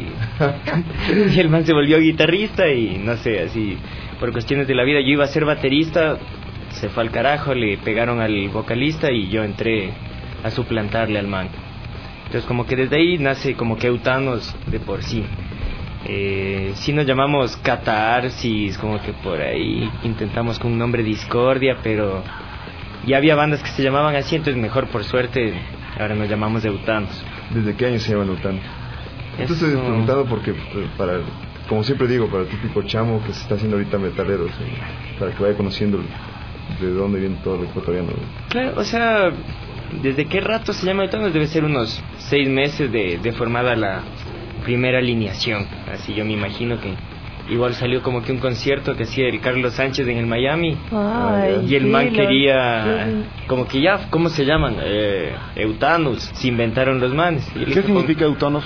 Y el man se volvió guitarrista y no sé, así por cuestiones de la vida yo iba a ser baterista, se fue al carajo, le pegaron al vocalista y yo entré a suplantarle al man. Entonces como que desde ahí nace como que Eutanos de por sí. Eh, sí nos llamamos Catarsis, como que por ahí intentamos con un nombre Discordia, pero ya había bandas que se llamaban así, entonces mejor por suerte ahora nos llamamos Eutanos. ¿Desde qué año se llaman Eutanos? Esto estoy preguntando porque para, como siempre digo, para el típico chamo que se está haciendo ahorita metalero, o sea, para que vaya conociendo de dónde viene todo lo ecuatoriano. Claro, o sea, ¿desde qué rato se llama Eutanos? Debe ser unos seis meses de, de formada la primera alineación, así yo me imagino que igual salió como que un concierto que hacía el Carlos Sánchez en el Miami. Ay, y el sí, man lo, quería sí. como que ya, ¿cómo se llaman? Eh, Eutanos, se inventaron los manes. ¿Qué dije, significa con... Eutanos?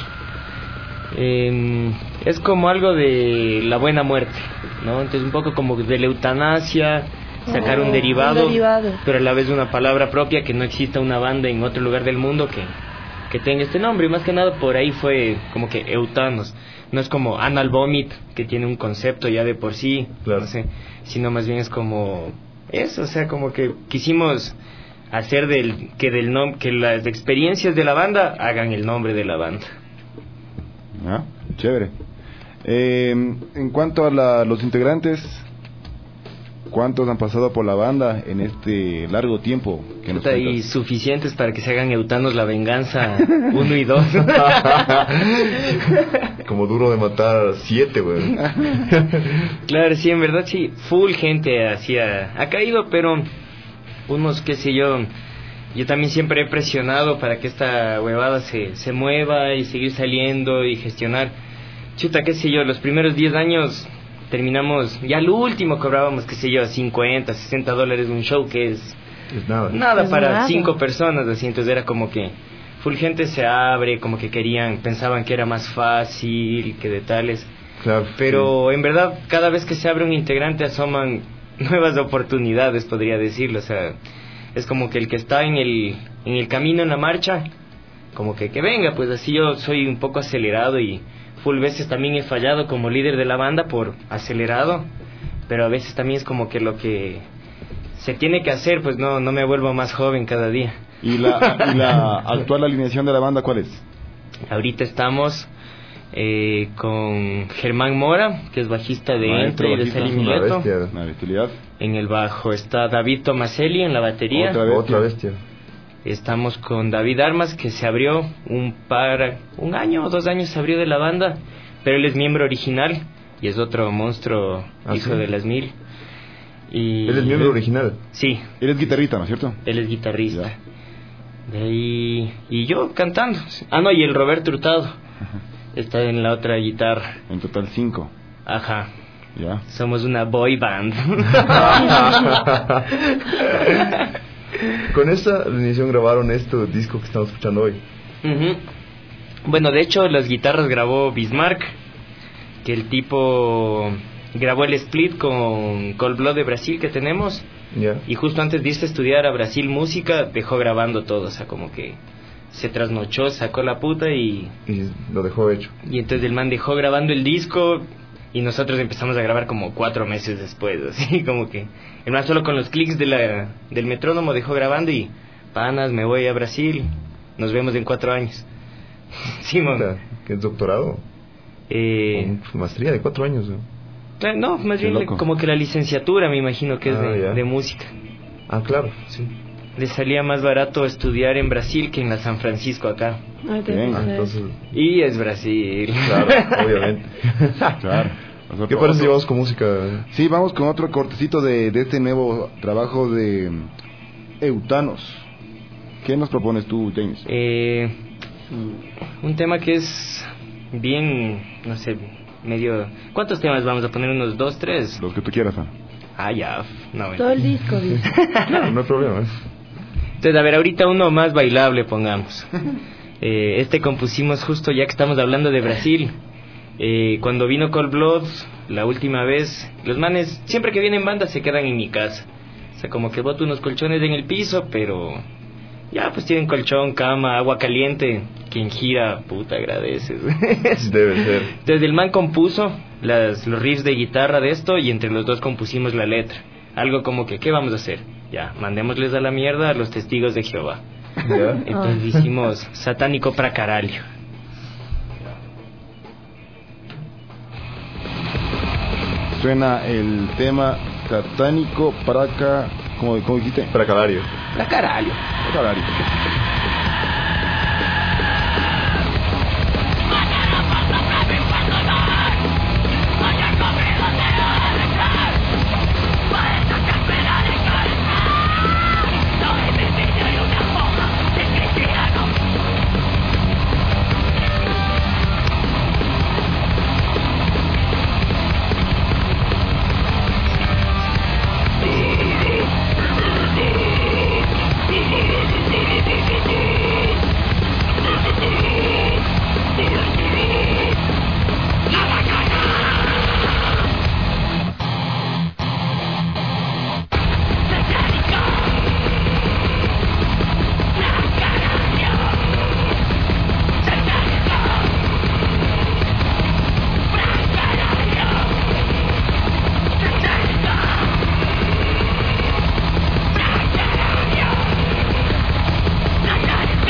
Eh, es como algo de la buena muerte, ¿no? Entonces un poco como de la eutanasia, sacar oh, un, derivado, un derivado, pero a la vez una palabra propia, que no exista una banda en otro lugar del mundo que, que tenga este nombre. Y más que nada por ahí fue como que Eutanos. No es como Anal Vomit, que tiene un concepto ya de por sí, claro. No sé, sino más bien es como eso, o sea, como que quisimos hacer del que del nom que las experiencias de la banda hagan el nombre de la banda. Ah, chévere. Eh, en cuanto a la, los integrantes, ¿cuántos han pasado por la banda en este largo tiempo que nos cuentas? Y suficientes para que se hagan Eutanos la venganza uno y dos. Como Duro de Matar siete, güey. Claro, sí, en verdad sí, full gente hacía, ha caído, pero unos, qué sé yo, yo también siempre he presionado para que esta huevada se, se mueva y seguir saliendo y gestionar. Chuta, qué sé yo, los primeros diez años terminamos, ya al último cobrábamos, qué sé yo, cincuenta, sesenta dólares un show, que es, es nada, nada es para nada. cinco personas, así. Entonces era como que full gente se abre, como que querían, pensaban que era más fácil, que de tales. Claro, Pero sí. en verdad, cada vez que se abre un integrante asoman nuevas oportunidades, podría decirlo. O sea, es como que el que está en el, en el camino, en la marcha, como que que venga, pues así yo soy un poco acelerado y full veces también he fallado como líder de la banda por acelerado, pero a veces también es como que lo que se tiene que hacer, pues no, no me vuelvo más joven cada día. ¿Y la, y la actual alineación de la banda cuál es? Ahorita estamos eh, con Germán Mora, que es bajista de Maestro, Entre y de bajista, Salim Una Mileto. bestia. Una bestialidad. En el bajo está David Tomaselli en la batería. Otra vez. Otra bestia. Estamos con David Armas, que se abrió un par, un año o dos años se abrió de la banda, pero él es miembro original y es otro monstruo, ¿Ah, hijo sí? de las mil. Y Él es miembro original. Sí, Él es guitarrista, ¿no es cierto? él es guitarrista. Ya. De ahí, y yo cantando. Ah, no, y el Roberto Hurtado está en la otra guitarra. En total cinco. Ajá, Ya. somos una boy band. Con esa alineación grabaron este disco que estamos escuchando hoy. Ujú. Bueno, de hecho las guitarras grabó Bismarck, que el tipo grabó el split con Cold Blood de Brasil que tenemos, Ya. y justo antes de irse a estudiar a Brasil música dejó grabando todo, o sea, como que se trasnochó, sacó la puta y, Y lo dejó hecho. y entonces el man dejó grabando el disco y nosotros empezamos a grabar como cuatro meses después, así como que el man solo con los clics de la, del metrónomo dejó grabando y panas, me voy a Brasil, nos vemos en cuatro años. Sí, man. Puta, ¿qué es doctorado? Eh, O maestría de cuatro años, ¿no? claro, no, más Qué bien loco. como que la licenciatura me imagino que es Ah, de, ya. de música. Ah, claro, sí. Le salía más barato estudiar en Brasil que en la San Francisco acá. Ay, te Bien. Ah, sé. entonces, Y es Brasil. claro, obviamente. Claro. ¿Qué Otro- parece si otro- vamos con música? Sí, vamos con otro cortecito de, de este nuevo trabajo de Eutanos. ¿Qué nos propones tú, James? Eh, un tema que es bien, no sé, medio... ¿Cuántos temas vamos a poner? ¿Unos dos, tres? Los que tú quieras, Ana. Ah, ya. No, bueno. Todo el disco, dice. Claro, no hay problema. ¿eh? Entonces, a ver, ahorita uno más bailable, pongamos. Eh, este compusimos justo ya que estamos hablando de Brasil. Eh, cuando vino Cold Blood, la última vez, los manes, siempre que vienen bandas se quedan en mi casa. O sea, como que boto unos colchones en el piso, pero ya pues tienen colchón, cama, agua caliente. Quien gira, puta, agradeces. Debe ser. Entonces el man compuso las, los riffs de guitarra de esto y entre los dos compusimos la letra. Algo como que, ¿qué vamos a hacer? Ya, mandémosles a la mierda a los testigos de Jehová. ¿Ya? Entonces hicimos Satánico pra caralho. Suena el tema satánico para acá. ¿Cómo, cómo dijiste? Para Calario. Pra caralho. Para acá. Satánico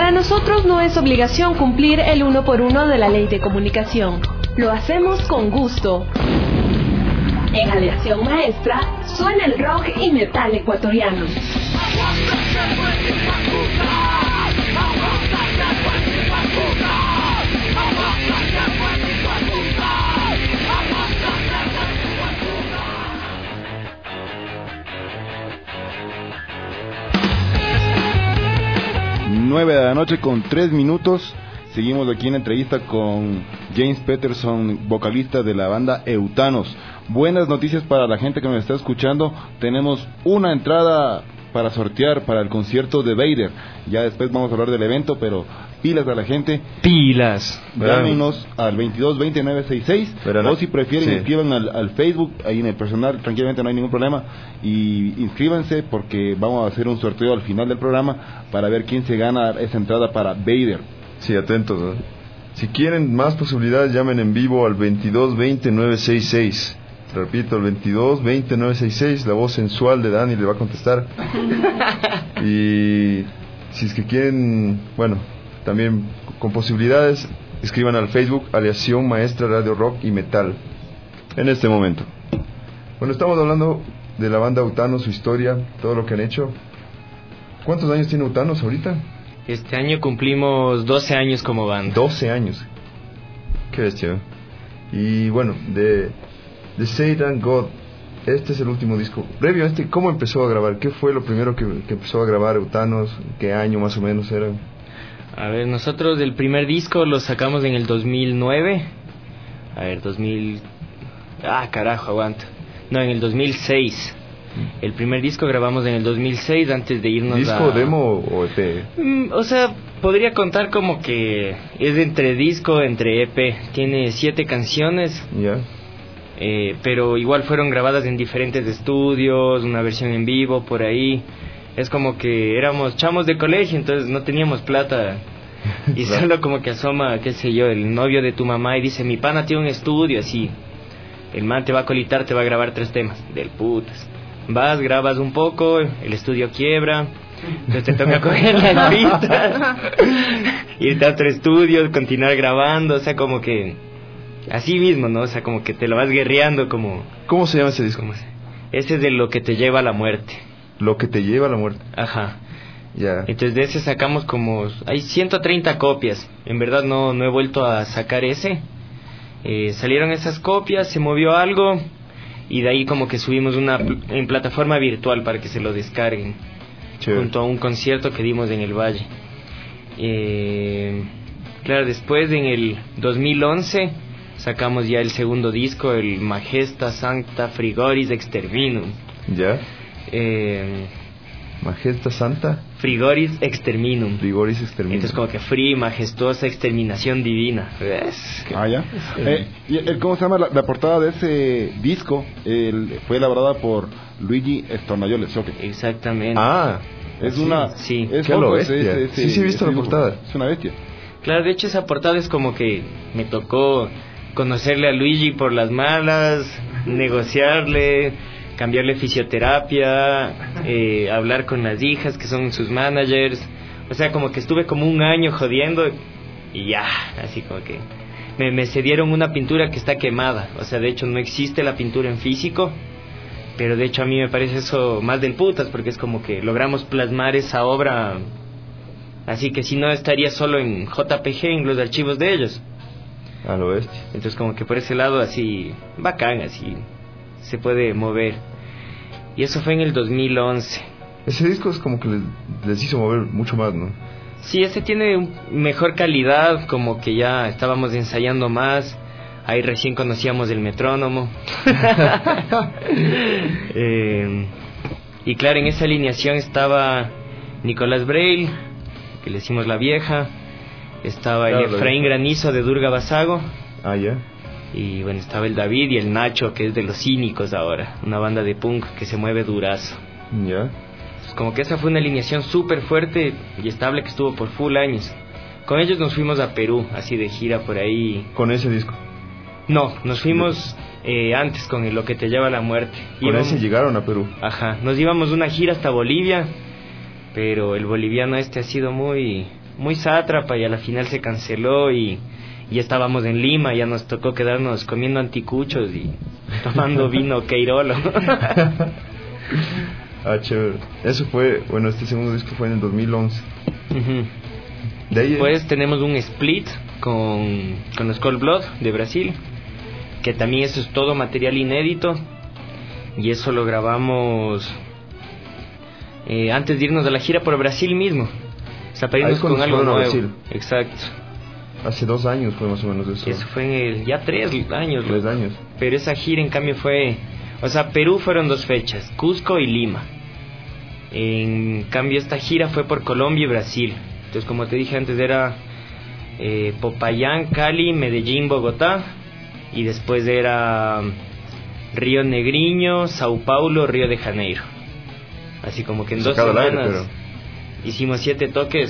Para nosotros no es obligación cumplir el uno por uno de la ley de comunicación. Lo hacemos con gusto. En Aleación Maestra suena el rock y metal ecuatoriano. nueve de la noche con tres minutos. Seguimos aquí en entrevista con James Peterson, vocalista de la banda Eutanos. Buenas noticias para la gente que nos está escuchando. Tenemos una entrada para sortear para el concierto de Vader. Ya después vamos a hablar del evento, pero pilas a la gente. Pilas. Llámenos al veintidós veinte nueve sesenta y seis. Verán. O si prefieren, Sí. inscriban al, al Facebook, ahí en el personal, tranquilamente, no hay ningún problema. Y inscríbanse porque vamos a hacer un sorteo al final del programa para ver quién se gana esa entrada para Vader. Sí, atentos, ¿no? Si quieren más posibilidades, llamen en vivo al veintidós veinte nueve sesenta y seis. Repito, el veintidós veinte nueve sesenta y seis. La voz sensual de Dani le va a contestar. Y si es que quieren, bueno, también con posibilidades, escriban al Facebook Aleación Maestra Radio Rock y Metal en este momento. Bueno, estamos hablando de la banda Eutanos, su historia, todo lo que han hecho. ¿Cuántos años tiene Eutanos ahorita? Este año cumplimos doce años como banda. doce años. Qué bestia. Y bueno, de, de Satan God, este es el último disco. Previo a este, ¿cómo empezó a grabar? ¿Qué fue lo primero que, que empezó a grabar Eutanos? ¿Qué año más o menos era? A ver, nosotros el primer disco lo sacamos en el dos mil nueve. A ver, dos mil... Ah, carajo, aguanta. No, en el dos mil seis. El primer disco grabamos en el dos mil seis antes de irnos ¿Disco, a... demo o E P? Mm, o sea, podría contar como que es entre disco, entre E P. Tiene siete canciones. Ya. Eh, pero igual fueron grabadas en diferentes estudios, una versión en vivo por ahí. Es como que éramos chamos de colegio, entonces no teníamos plata. Y Claro. solo como que asoma, qué sé yo, el novio de tu mamá y dice, mi pana tiene un estudio, así. El man te va a colitar, te va a grabar tres temas. Del putas. Vas, grabas un poco, el estudio quiebra, entonces te toca coger las pistas, irte a otro estudio, continuar grabando, o sea, como que así mismo, ¿no? O sea, como que te lo vas guerreando, como... ¿Cómo se llama ese disco? Ese es de lo que te lleva a la muerte. Lo que te lleva a la muerte. Ajá. Ya. Entonces de ese sacamos como... Hay ciento treinta copias. En verdad no, no he vuelto a sacar ese. Eh, salieron esas copias, se movió algo... Y de ahí como que subimos una pl- en plataforma virtual para que se lo descarguen. Chévere. Junto a un concierto que dimos en el Valle. Eh, claro, después en el dos mil once sacamos ya el segundo disco, el Majesta Sancta Frigoris Exterminum. Ya. Eh, Majesta Santa. Frigoris Exterminum. Frigoris Exterminum. Entonces como que free, majestuosa exterminación divina. ¿Ves? Ah, ya. Eh, y el, ¿Cómo se llama la, la portada de ese disco? El, fue elaborada por Luigi Stornayole. ¿Sí? Exactamente. Ah. Es Sí, una... sí. Es Qué a lo foco, es- bestia. es- Sí, sí he visto es la dibujo. portada. Es una bestia. Claro, de hecho esa portada es como que me tocó conocerle a Luigi por las malas, negociarle, cambiarle fisioterapia, eh, hablar con las hijas que son sus managers. O sea, como que estuve como un año jodiendo y ya, así como que me, me cedieron una pintura que está quemada. O sea, de hecho no existe la pintura en físico, pero de hecho a mí me parece eso más del putas, porque es como que logramos plasmar esa obra, así que si no estaría solo en J P G, en los archivos de ellos. A lo bestia. Entonces como que por ese lado así, bacán, así se puede mover. Y eso fue en el dos mil once. Ese disco es como que les, les hizo mover mucho más, ¿no? Sí, ese tiene un- mejor calidad, como que ya estábamos ensayando más. Ahí recién conocíamos el metrónomo. Eh, y claro, en esa alineación estaba Nicolás Breil, que le decimos La Vieja. Estaba Claro, el La Efraín Vieja. Granizo de Durga Basago. Ah, ya. Y bueno, estaba el David y el Nacho, que es de Los Cínicos ahora, una banda de punk que se mueve durazo. Ya. Pues como que esa fue una alineación súper fuerte y estable que estuvo por full años. Con ellos nos fuimos a Perú, así de gira por ahí. Con ese disco. No, nos fuimos eh, antes con el Lo que te lleva a la muerte. Con Íbamos- ese llegaron a Perú. Ajá, nos íbamos una gira hasta Bolivia, pero el boliviano este ha sido muy muy sátrapa y a la final se canceló y ya estábamos en Lima, ya nos tocó quedarnos comiendo anticuchos y tomando vino Queirolo. Ah, chévere. Eso fue, bueno, este segundo disco fue en el dos mil once. Uh-huh. De ahí, Después tenemos un split con, con los Cold Blood de Brasil, que también eso es todo material inédito, y eso lo grabamos eh, antes de irnos a la gira por Brasil mismo, o sea, para irnos con algo nuevo. Brasil. Exacto. Hace dos años fue más o menos eso. Eso fue en el, ya tres años. Tres años. Pero esa gira en cambio fue, o sea, Perú fueron dos fechas, Cusco y Lima. En cambio esta gira fue por Colombia y Brasil. Entonces, como te dije antes, era eh, Popayán, Cali, Medellín, Bogotá, y después era Río Negriño, Sao Paulo, Río de Janeiro. Así como que en dos Sacado semanas aire, pero... hicimos siete toques.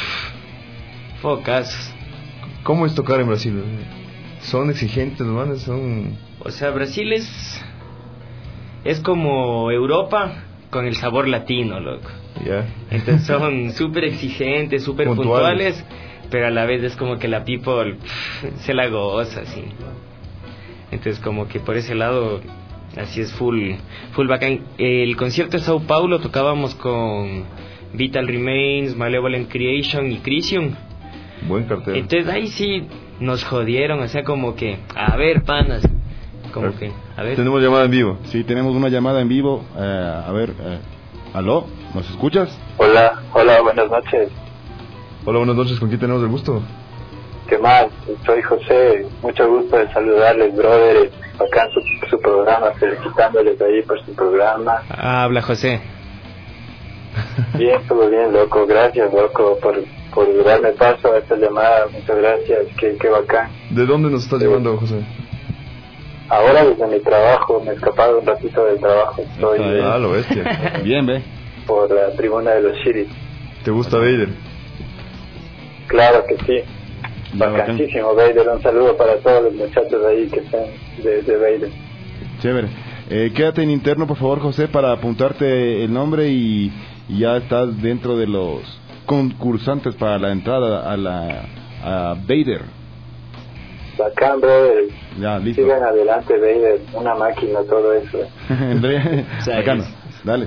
Focas. ¿Cómo es tocar en Brasil? ¿Son exigentes los manes? Son... O sea, Brasil es es como Europa con el sabor latino, loco. Yeah. Entonces son súper exigentes, súper puntuales, puntuales, pero a la vez es como que la people pff, se la goza, así. Entonces como que por ese lado, así es full, full bacán. El concierto de Sao Paulo tocábamos con Vital Remains, Malevolent Creation y Crisium. Buen cartel. Entonces ahí sí nos jodieron, o sea, como que, a ver, panas, como Perfecto. que, a ver. Tenemos llamada en vivo. Sí, tenemos una llamada en vivo. Eh, a ver, eh, ¿aló? ¿Nos escuchas? Hola, hola, buenas noches. Hola, buenas noches. ¿Con quién tenemos el gusto? ¿Qué más? Soy José. Mucho gusto de saludarles, brother. Acá en su, su programa, felicitándoles ahí por su programa. Ah, habla José. Bien, todo bien, loco. Gracias, loco, por, por darme paso a esta llamada. Muchas gracias. Qué, qué bacán. ¿De dónde nos estás sí. llamando, José? Ahora desde mi trabajo, me he escapado un ratito del trabajo. Estoy ah, lo bestia. Bien, ve. Por la tribuna de los Shiris. ¿Te gusta Vader? Claro que sí. Bacanísimo, Vader. Un saludo para todos los muchachos ahí que están de, de Vader. Chévere. Eh, quédate en interno, por favor, José, para apuntarte el nombre y, y ya estás dentro de los concursantes para la entrada a la a Vader. Bacán, brother. Ya, listo. Sigan adelante, Vader. Una máquina, todo eso. Bacano. Dale.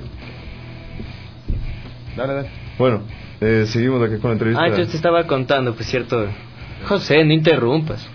Dale, dale. Bueno, eh, seguimos aquí con la entrevista. Ah, entonces te estaba contando, pues cierto. José, no interrumpas.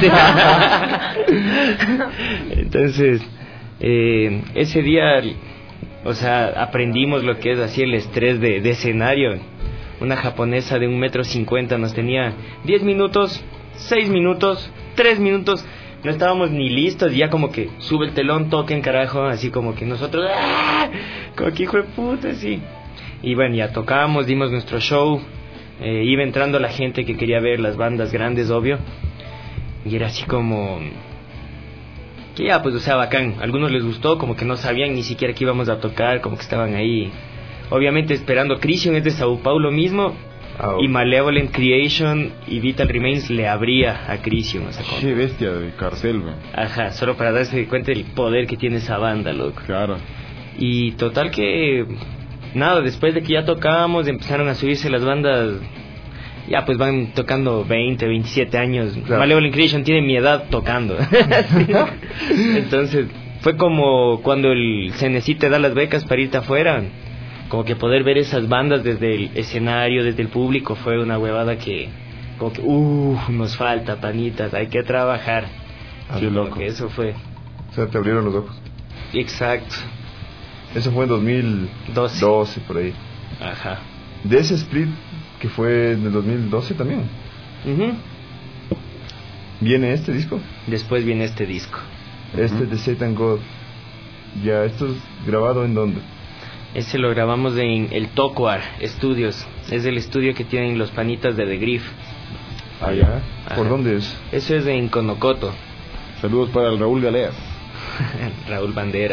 Entonces, eh, ese día, o sea, aprendimos lo que es así el estrés de, de escenario. Una japonesa de un metro cincuenta nos tenía diez minutos, seis minutos, tres minutos. No estábamos ni listos, ya como que sube el telón, toquen carajo, así como que nosotros, ¡ah! Como que hijo de puta, así. Y bueno, ya tocábamos, dimos nuestro show, eh, iba entrando la gente que quería ver las bandas grandes, obvio, y era así como, que ya, pues, o sea, bacán. A algunos les gustó, como que no sabían ni siquiera que íbamos a tocar, como que estaban ahí, obviamente esperando. Crisium es de Sao Paulo mismo, oh. Y Malevolent Creation y Vital Remains le abría a Crisium. O sea, como... Qué bestia de cartel, güey. Ajá, solo para darse cuenta del poder que tiene esa banda, loco. Claro. Y total que... Nada, después de que ya tocábamos, empezaron a subirse las bandas. Ya pues van tocando veinte, veintisiete años. Claro. Malevolent Creation tiene mi edad tocando. Entonces fue como cuando el C N C te da las becas para irte afuera. Como que poder ver esas bandas desde el escenario, desde el público, fue una huevada que como que uff, nos falta, panitas, hay que trabajar. Sí, loco. Que eso fue. O sea, te abrieron los ojos. Exacto. Eso fue en dos mil doce, por ahí. Ajá. De ese split que fue en el dos mil doce también. Uh-huh. ¿Viene este disco? Después viene este disco. Este uh-huh. de Satan God. Ya, ¿esto es grabado en dónde? Ese lo grabamos en el Tokwar Studios. Es el estudio que tienen los panitas de The Griff. Allá. Ah, ¿por dónde es? Eso es en Conocoto. Saludos para el Raúl Galeas. Raúl Bandera.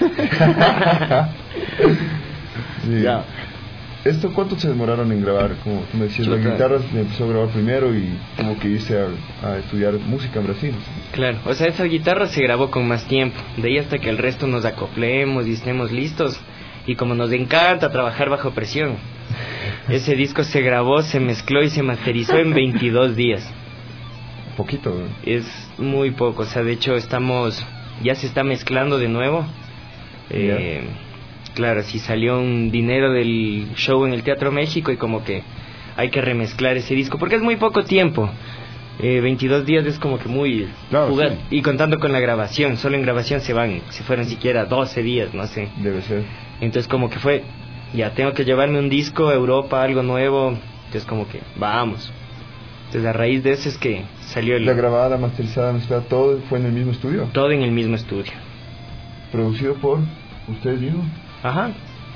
Sí. Ya. ¿Esto cuánto se demoraron en grabar? Como tú me decías, las guitarras me empezó a grabar primero y como que hice a, a estudiar música en Brasil. Claro, o sea, esa guitarra se grabó con más tiempo. De ahí hasta que el resto nos acoplemos y estemos listos. Y como nos encanta trabajar bajo presión, Ese disco se grabó, se mezcló y se masterizó en veintidós días. Poquito, ¿no? Es muy poco, o sea, de hecho estamos, ya se está mezclando de nuevo. Eh, claro, sí salió un dinero del show en el Teatro México y como que hay que remezclar ese disco, porque es muy poco tiempo. Eh, veintidós días es como que muy claro, jugar, sí. Y contando con la grabación, solo en grabación se van, si fueron siquiera doce días, no sé. Debe ser. Entonces como que fue, ya tengo que llevarme un disco a Europa, algo nuevo, entonces como que vamos. Entonces a raíz de eso es que salió el... La grabada, la masterizada, mezclada, todo fue en el mismo estudio. Todo en el mismo estudio. Producido por ustedes mismos. Ajá.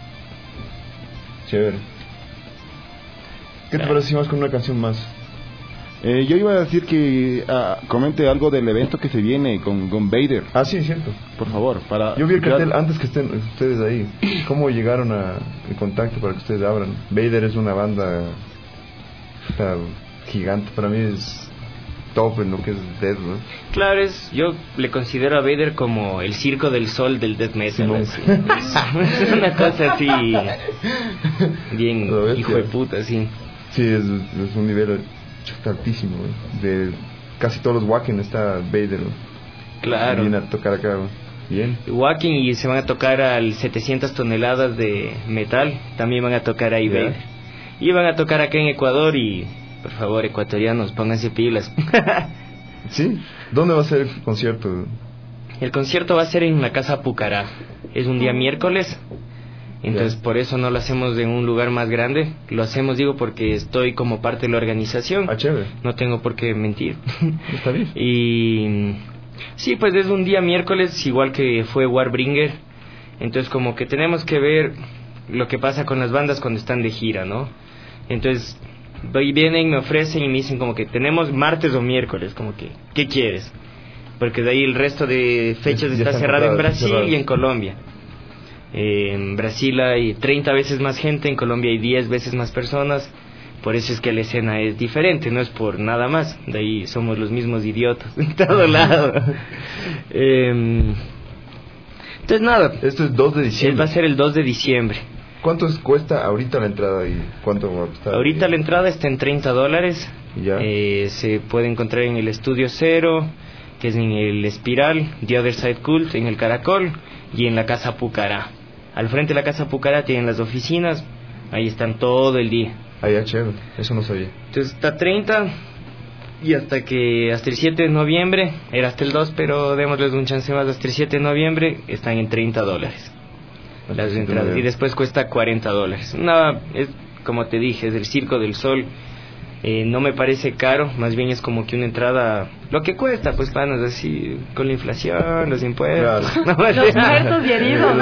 Chévere. ¿Qué te parece si vamos con una canción más? Eh, yo iba a decir que uh, comente algo del evento que se viene con, con Vader. Ah, sí, es cierto. Por favor, para... Yo vi el cartel antes que estén ustedes ahí. ¿Cómo llegaron a, en contacto para que ustedes abran? Vader es una banda está, gigante, para mí es top en lo que es death, ¿no? Claro, es, yo le considero a Vader como el Circo del Sol del death metal. Sí, es, es una cosa así, bien hijo de puta, sí. Sí, es, es un nivel altísimo, ¿no? De casi todos los Wacken está Vader, ¿no? Claro. Viene a tocar acá, ¿no? Bien. Wacken, y se van a tocar al setecientas toneladas de metal, también van a tocar ahí Yeah. Vader. Y van a tocar acá en Ecuador y, por favor, ecuatorianos, pónganse pilas. ¿Sí? ¿Dónde va a ser el concierto? El concierto va a ser en la Casa Pucará. Es un día miércoles. Entonces Yeah. por eso no lo hacemos en un lugar más grande. Lo hacemos, digo, porque estoy como parte de la organización. Ah, chévere. No tengo por qué mentir. Está bien. Y sí, pues es un día miércoles, igual que fue Warbringer. Entonces como que tenemos que ver lo que pasa con las bandas cuando están de gira, ¿no? Entonces voy, vienen, me ofrecen y me dicen como que tenemos martes o miércoles, como que, ¿qué quieres? Porque de ahí el resto de fechas Ya está cerrado en Brasil cerrado. y en Colombia. Eh, en Brasil hay treinta veces más gente, en Colombia hay diez veces más personas. Por eso es que la escena es diferente, no es por nada más. De ahí somos los mismos idiotas en todo lado. eh, entonces nada. Esto es dos de diciembre. Va a ser el dos de diciembre. ¿Cuánto cuesta ahorita la entrada y cuánto va a costar? Ahorita la entrada está en treinta dólares. Ya. Eh, se puede encontrar en el Estudio Cero, que es en el Espiral, The Other Side Cult, en el Caracol, y en la Casa Pucará. Al frente de la Casa Pucará tienen las oficinas, ahí están todo el día. Ah, ya, chévere, eso no sabía. Entonces está treinta, y hasta que hasta el siete de noviembre, era hasta el dos, pero démosles un chance más, hasta el siete de noviembre están en treinta dólares. Las entradas, y después cuesta cuarenta dólares. Nada, es como te dije, es el Circo del Sol. Eh, no me parece caro, más bien es como que una entrada, lo que cuesta, pues, panas, así, con la inflación, los impuestos. Claro. Los muertos y heridos.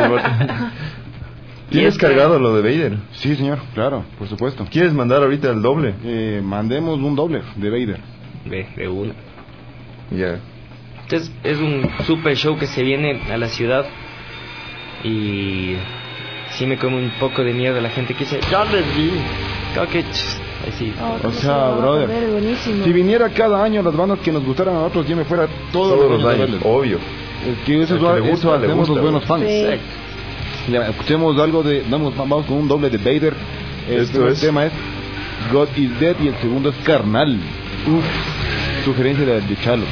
¿Tienes cargado lo de Vader? Sí, señor, claro, por supuesto. ¿Quieres mandar ahorita el doble? Eh, mandemos un doble de Vader. De, de una. Ya. Entonces, es un super show que se viene a la ciudad. Y sí me come un poco de miedo la gente que dice, ya les vi. Creo que... Así. Oh, O sea, brother, si viniera cada año las bandas que nos gustaran a nosotros, yo me fuera todos, Todos los a años, verles. obvio. Es que eso, Al que es, le gusta, eso le hacemos gusta, los buenos fans. Sí. Ya, escuchemos algo de, vamos, vamos con un doble de Vader. El Esto primer es- tema es God is Dead y el segundo es Carnal. Uf, sugerencia de, de Chalo.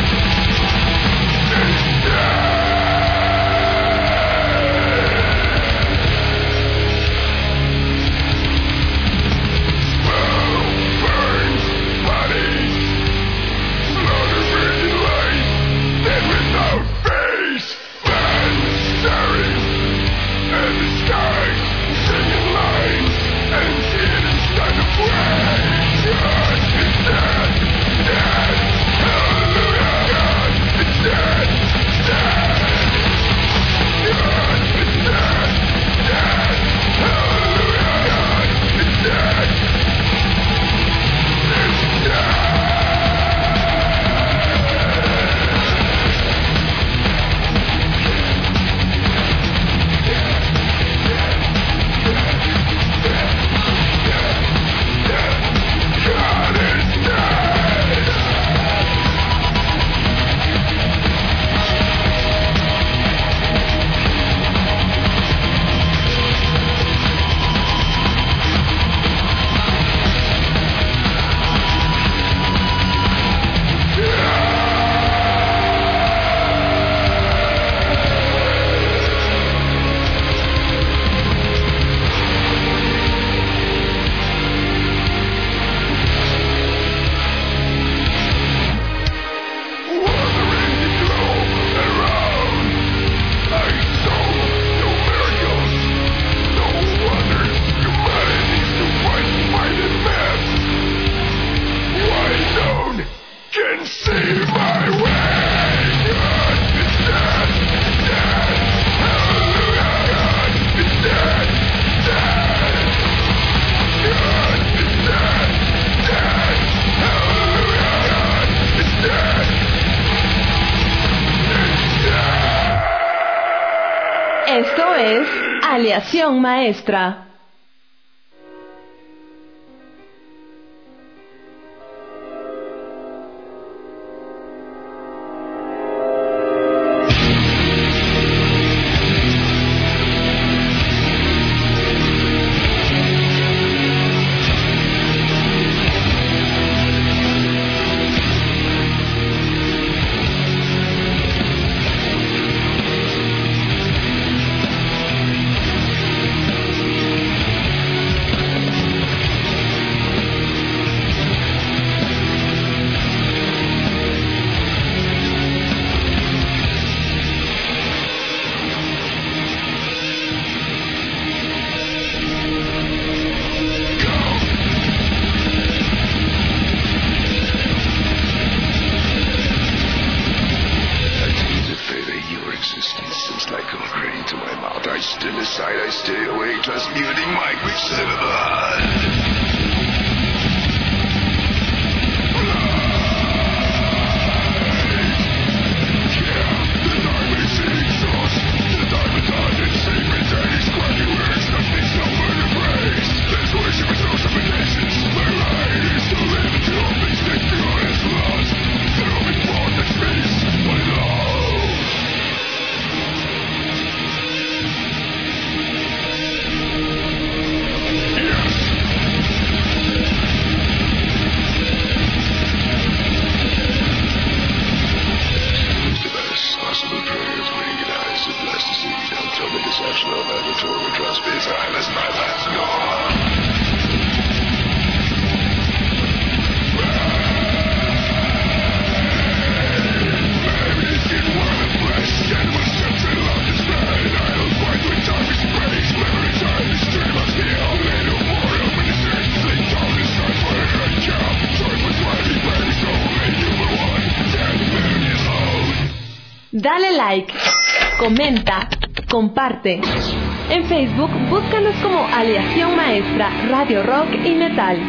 Dead! Esto es Aleación Maestra. Dale like, comenta, comparte. En Facebook, búscanos como Aleación Maestra, Radio Rock y Metal.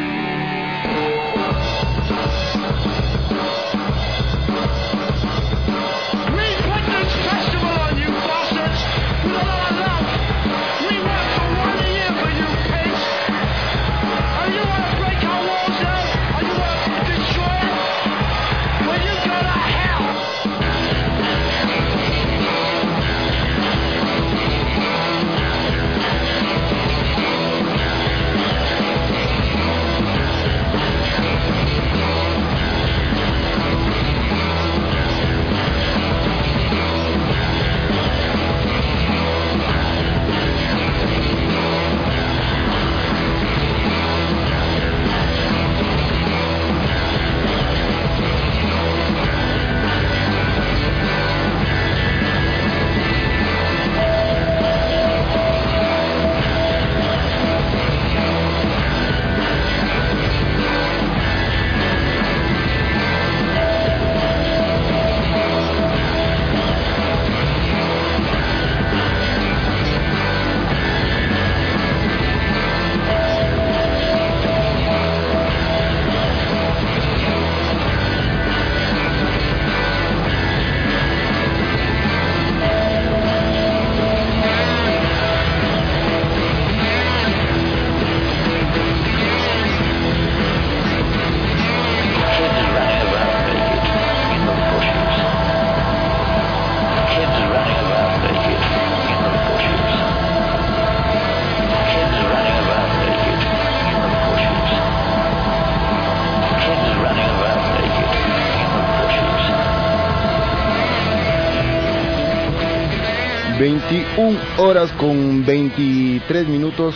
veintiuna horas con veintitrés minutos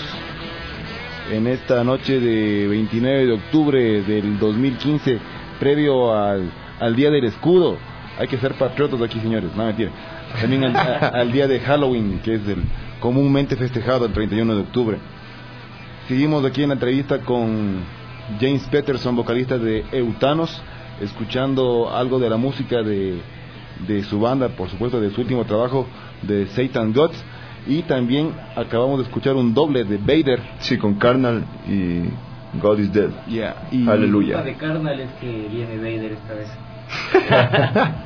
en esta noche de veintinueve de octubre del dos mil quince, previo al, al Día del Escudo. Hay que ser patriotas aquí, señores, no mentira. También al, a, al día de Halloween, que es el comúnmente festejado el treinta y uno de octubre. Seguimos aquí en la entrevista con James Peterson, vocalista de Eutanos, escuchando algo de la música de, de su banda, por supuesto de su último trabajo, de Satan Gods, y también acabamos de escuchar un doble de Vader. Sí, con Carnal y God is Dead. Yeah, y Aleluya. La de Carnal es que viene Vader esta vez.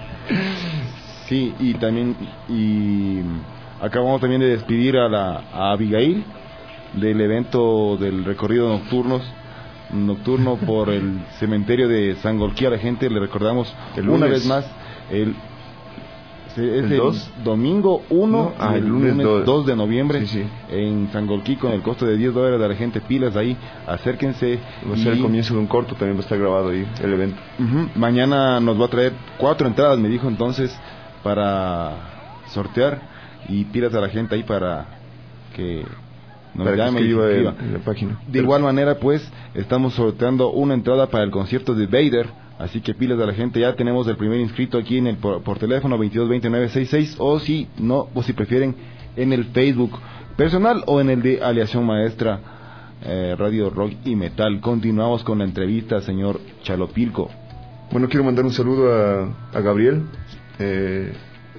Sí, y también y acabamos también de despedir a la a Abigail del evento del recorrido nocturnos nocturno por el cementerio de Sangolquí. A la gente le recordamos el una lunes. vez más el es el, ¿El dos? domingo uno No, ah, y el el lunes lunes dos. dos de noviembre, sí, sí. en Sangolquí, con el costo de diez dólares de la gente. Pilas ahí, acérquense. Va a ser y... el comienzo de un corto, también va a estar grabado ahí el evento. Uh-huh. Mañana nos va a traer cuatro entradas, me dijo entonces, para sortear, y pilas a la gente ahí para que nos para llame que y escriba se inscriba. en, en la página. De igual manera, pues, estamos sorteando una entrada para el concierto de Vader, así que pilas a la gente. Ya tenemos el primer inscrito aquí en el por, por teléfono veintidós veintinueve sesenta y seis, o si no, o si prefieren, en el Facebook personal o en el de Aleación Maestra, eh, Radio Rock y Metal. Continuamos con la entrevista, señor Chalopilco. Bueno, quiero mandar un saludo a, a Gabriel. Eh,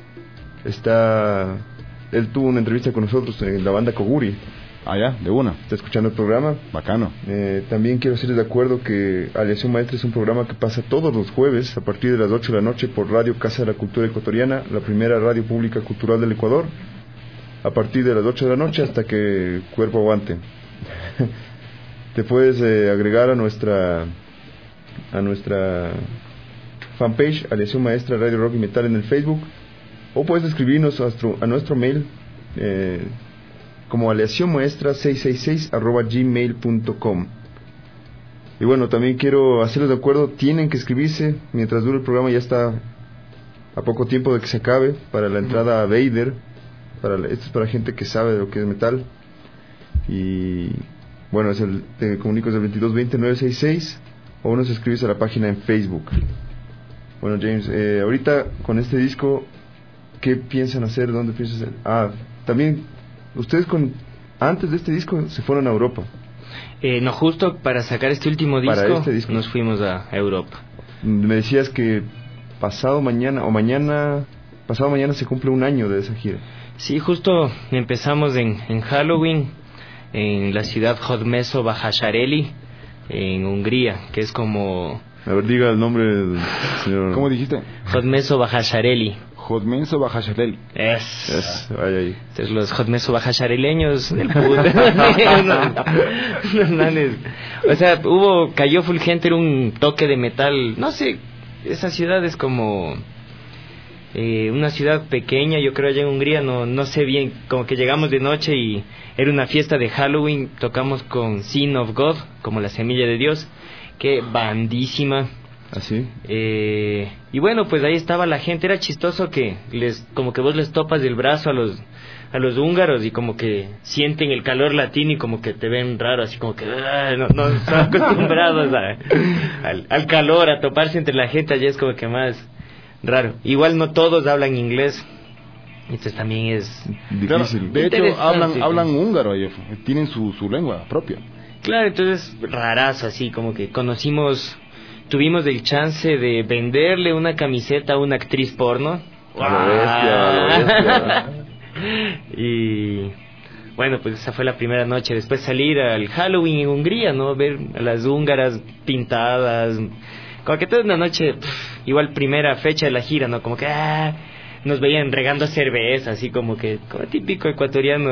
está, él tuvo una entrevista con nosotros en la banda Koguri. Ah, ya, de una. Está escuchando el programa. Bacano. Eh, también quiero hacerles de acuerdo que Aleación Maestra es un programa que pasa todos los jueves a partir de las ocho de la noche por Radio Casa de la Cultura Ecuatoriana, la primera radio pública cultural del Ecuador, a partir de las ocho de la noche hasta que el cuerpo aguante. Te puedes eh, agregar a nuestra a nuestra fanpage Aleación Maestra Radio Rock y Metal en el Facebook, o puedes escribirnos a nuestro, a nuestro mail eh, como aleacionmaestra seiscientos sesenta y seis arroba gmail punto com. Y bueno, también quiero hacerles de acuerdo, tienen que inscribirse mientras dure el programa. Ya está a poco tiempo de que se acabe para la entrada a Vader. Para la, esto es para gente que sabe de lo que es metal. Y bueno, es el, te comunico, es el veintidós veinte nueve sesenta y seis, o uno se escribe a la página en Facebook. Bueno, James, eh, ahorita con este disco, ¿qué piensan hacer? ¿Dónde piensan hacer? Ah, también ustedes con antes de este disco se fueron a Europa. Eh, no, justo para sacar este último disco, para este disco nos fuimos a Europa. Me decías que pasado mañana o mañana pasado mañana se cumple un año de esa gira. Sí, justo empezamos en, en Halloween en la ciudad Hodmeso Bahashareli, en Hungría, que es como... A ver, diga el nombre del señor. ¿Cómo dijiste? Hodmeso Bahashareli. Hodmeso Bahashareli. Es. es vaya ahí. Entonces los Hodmeso Bahashareleños del Pud. O sea, hubo, cayó full gente, era un toque de metal. No sé, esa ciudad es como eh, una ciudad pequeña, yo creo, allá en Hungría, no, no sé bien, como que llegamos de noche y era una fiesta de Halloween, tocamos con Sin of God, como la semilla de Dios, que bandísima. ¿Así? Eh, y bueno, pues ahí estaba la gente. Era chistoso que les, como que vos les topas del brazo a los a los húngaros y como que sienten el calor latino y como que te ven raro, así como que ah, no, no están acostumbrados a, al, al calor, a toparse entre la gente. Allá es como que más raro. Igual no todos hablan inglés, entonces también es difícil. Claro, de hecho hablan hablan húngaro, tienen su su lengua propia. Claro, entonces rarazo, así como que conocimos, tuvimos el chance de venderle una camiseta a una actriz porno. A lo bestia, a lo bestia. Y bueno, pues esa fue la primera noche. Después salir al Halloween en Hungría, ¿no? Ver a las húngaras pintadas, como que toda una noche, pff, igual primera fecha de la gira, ¿no? Como que ah, nos veían regando cerveza, así como que, como típico ecuatoriano.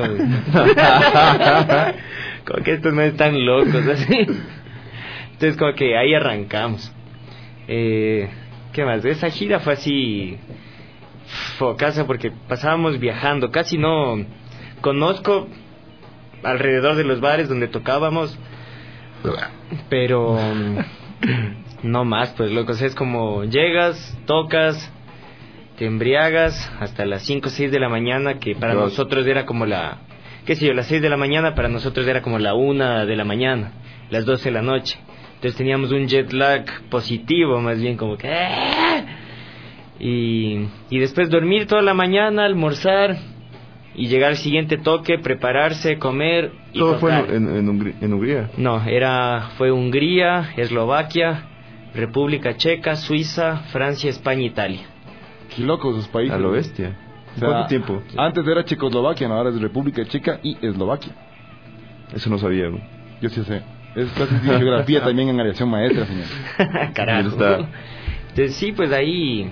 Como que estos no están locos, así. Entonces como que ahí arrancamos. Eh, ¿Qué más? Esa gira fue así focaza porque pasábamos viajando. Casi no conozco alrededor de los bares donde tocábamos, pero no más, pues loco. O sea, es como llegas, tocas, te embriagas hasta las cinco o seis de la mañana, que para Dios. Nosotros era como la, qué sé yo, las seis de la mañana, para nosotros era como la una de la mañana, las doce de la noche. Entonces teníamos un jet lag positivo, más bien como que ¡ah! y y después dormir toda la mañana, almorzar y llegar al siguiente toque, prepararse, comer y ¿todo tocar. fue en, en, en, Hungría, en Hungría? No, era fue Hungría, Eslovaquia, República Checa, Suiza, Francia, España, Italia. Qué locos esos países. A lo bestia. O sea, ¿Cuánto tiempo? Antes era Checoslovaquia, no, ahora es República Checa y Eslovaquia. Eso no sabía, ¿no? Yo sí sé. Es clases de geografía también en aviación maestra, señor. Carajo. Entonces, sí, pues ahí...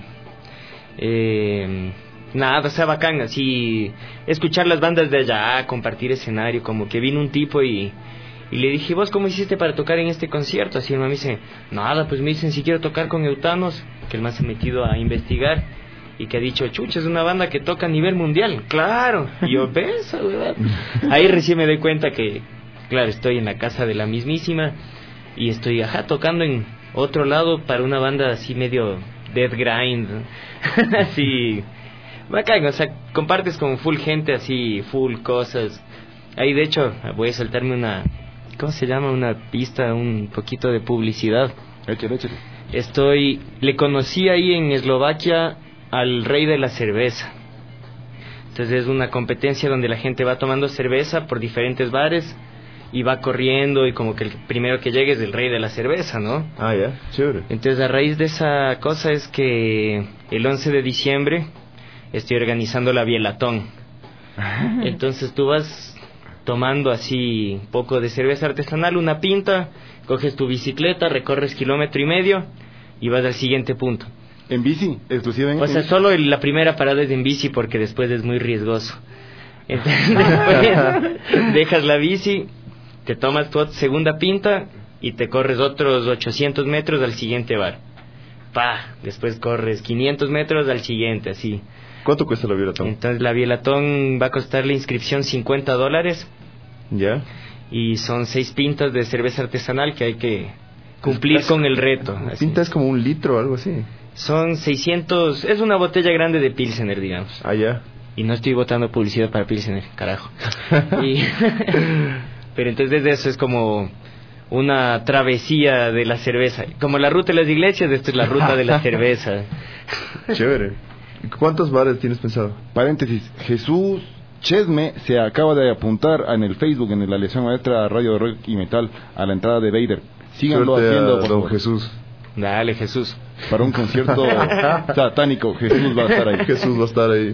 Eh, nada, o sea, bacán, así... Escuchar las bandas de allá, compartir escenario, como que vino un tipo y... Y le dije, ¿vos cómo hiciste para tocar en este concierto? Así el man me dice, nada, pues me dicen si quiero tocar con Eutanos, que el man se ha metido a investigar y que ha dicho, chucha, es una banda que toca a nivel mundial. Claro, y yo, ¿ves? ¿Verdad? Ahí recién me doy cuenta que, claro, estoy en la casa de la mismísima y estoy, ajá, tocando en otro lado para una banda así medio death grind, así, bacán, o sea, compartes con full gente así, full cosas. Ahí de hecho voy a saltarme una... ¿Cómo se llama? Una pista, un poquito de publicidad. Échale, échale. Estoy... Le conocí ahí en Eslovaquia al rey de la cerveza. Entonces es una competencia donde la gente va tomando cerveza por diferentes bares y va corriendo y como que el primero que llegue es el rey de la cerveza, ¿no? Ah, ya, chévere. Entonces a raíz de esa cosa es que el once de diciembre estoy organizando la Bielatón. Entonces tú vas... tomando así un poco de cerveza artesanal, una pinta, coges tu bicicleta, recorres kilómetro y medio y vas al siguiente punto. ¿En bici? ¿Exclusivamente? O sea, solo el, la primera parada es en bici porque después es muy riesgoso. Entonces después dejas la bici, te tomas tu segunda pinta y te corres otros ochocientos metros al siguiente bar. Pa, después corres quinientos metros al siguiente, así. ¿Cuánto cuesta la Bielatón? Entonces la Bielatón va a costar la inscripción cincuenta dólares. ¿Ya? Y son seis pintas de cerveza artesanal que hay que cumplir con el reto. Así. Pinta es como un litro o algo así. Son seiscientos... Es una botella grande de Pilsener, digamos. Ah, ya. Y no estoy botando publicidad para Pilsener, carajo. y... Pero entonces eso es como una travesía de la cerveza. Como la ruta de las iglesias, esto es la ruta de la cerveza. Chévere. ¿Cuántos bares tienes pensado? Paréntesis, Jesús Chesme se acaba de apuntar en el Facebook, en la lección maestra Radio Rock y Metal, a la entrada de Vader. Síganlo Suerte haciendo, a por don favor. Jesús. Dale, Jesús. Para un concierto satánico, Jesús va a estar ahí. Jesús va a estar ahí.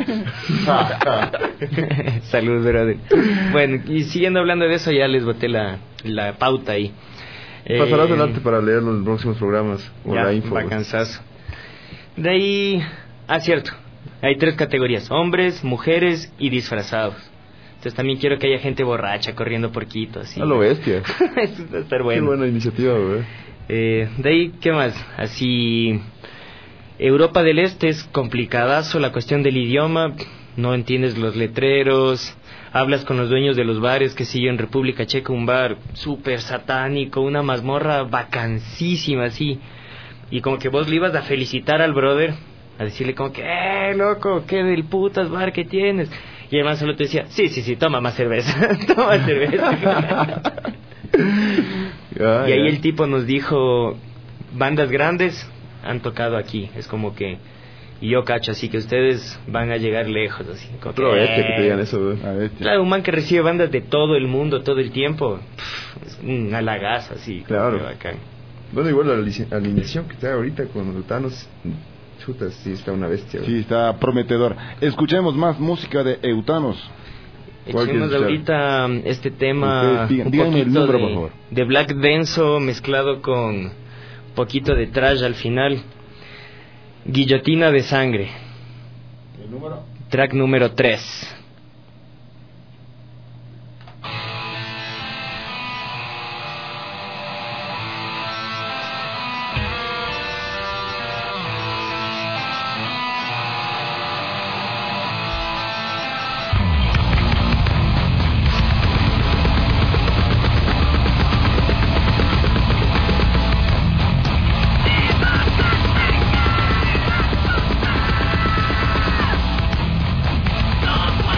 Salud, brother. Bueno, y siguiendo hablando de eso, ya les boté la, la pauta ahí. Pasarás eh, adelante para leerlo en los próximos programas. O ya, la info. vacanzazo. De ahí... Ah, cierto. Hay tres categorías: hombres, mujeres y disfrazados. Entonces también quiero que haya gente borracha corriendo por Quito, así. A lo bestia. Eso va a estar bueno. Qué buena iniciativa, güey. Eh, de ahí, ¿qué más? Así... Europa del Este es complicadazo la cuestión del idioma. No entiendes los letreros. Hablas con los dueños de los bares, que sí, en República Checa un bar súper satánico, una mazmorra vacancísima, así. Y como que vos le ibas a felicitar al brother, a decirle como que, ¡eh, loco! ¡Qué del putas bar que tienes! Y el man solo te decía, sí, sí, sí, toma más cerveza, toma cerveza. Ah, y ahí ya. el tipo nos dijo, bandas grandes han tocado aquí. Es como que, y yo cacho, así que ustedes van a llegar lejos, así. Como Otro que, bestia que te digan eso, güey. Claro, un man que recibe bandas de todo el mundo, todo el tiempo, pff, es un halagazo, así. Claro. Qué bacán. Bueno, igual la alici- alineación que está ahorita con los Thanos, chuta, sí está una bestia. Sí, está prometedor. Escuchemos más música de Eutanos. Echemos ahorita este tema, Ustedes digan- un díganme el poquito número, de, por favor. de black denso mezclado con un poquito de trash al final. Guillotina de sangre. ¿El número? Track número tres. Don't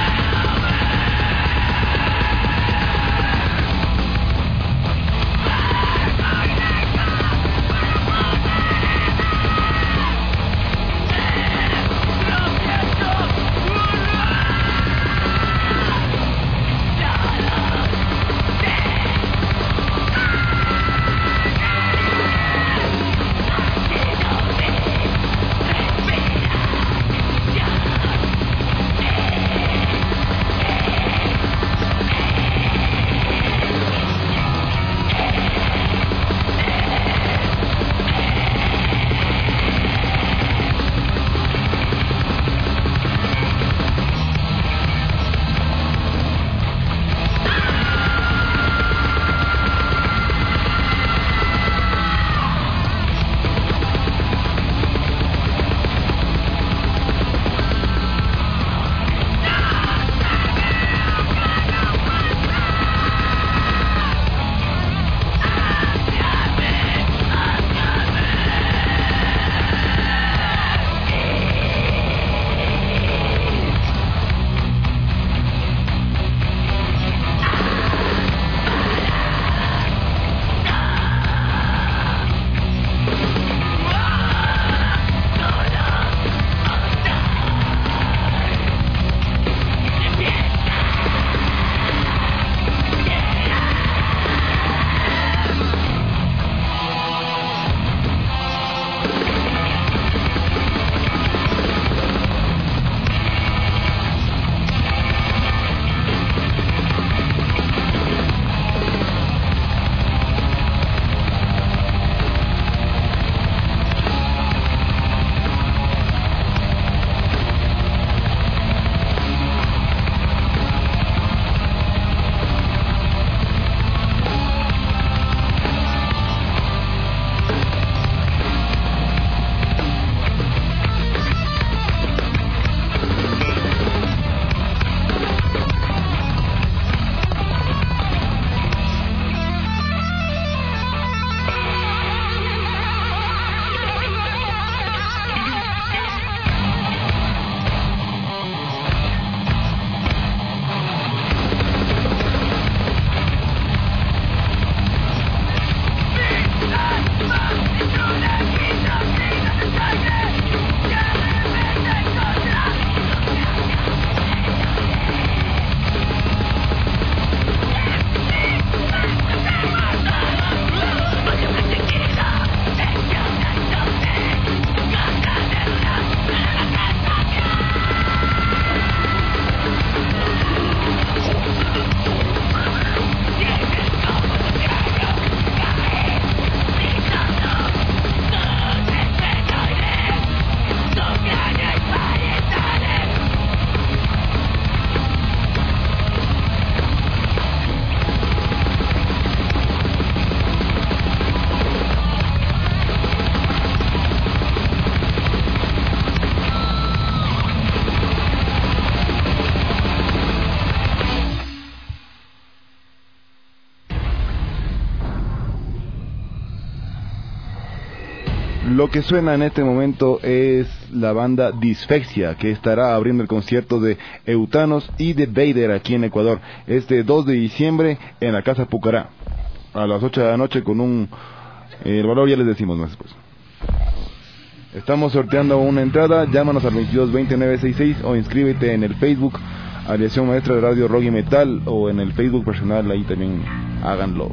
Lo que suena en este momento es la banda Disfexia, que estará abriendo el concierto de Eutanos y de Vader aquí en Ecuador, este dos de diciembre en la Casa Pucará, a las ocho de la noche con un... Eh, el valor ya les decimos más después. Estamos sorteando una entrada, llámanos al veintidós veinte nueve sesenta y seis o inscríbete en el Facebook Aliación Maestra de Radio Rock y Metal o en el Facebook personal, ahí también háganlo.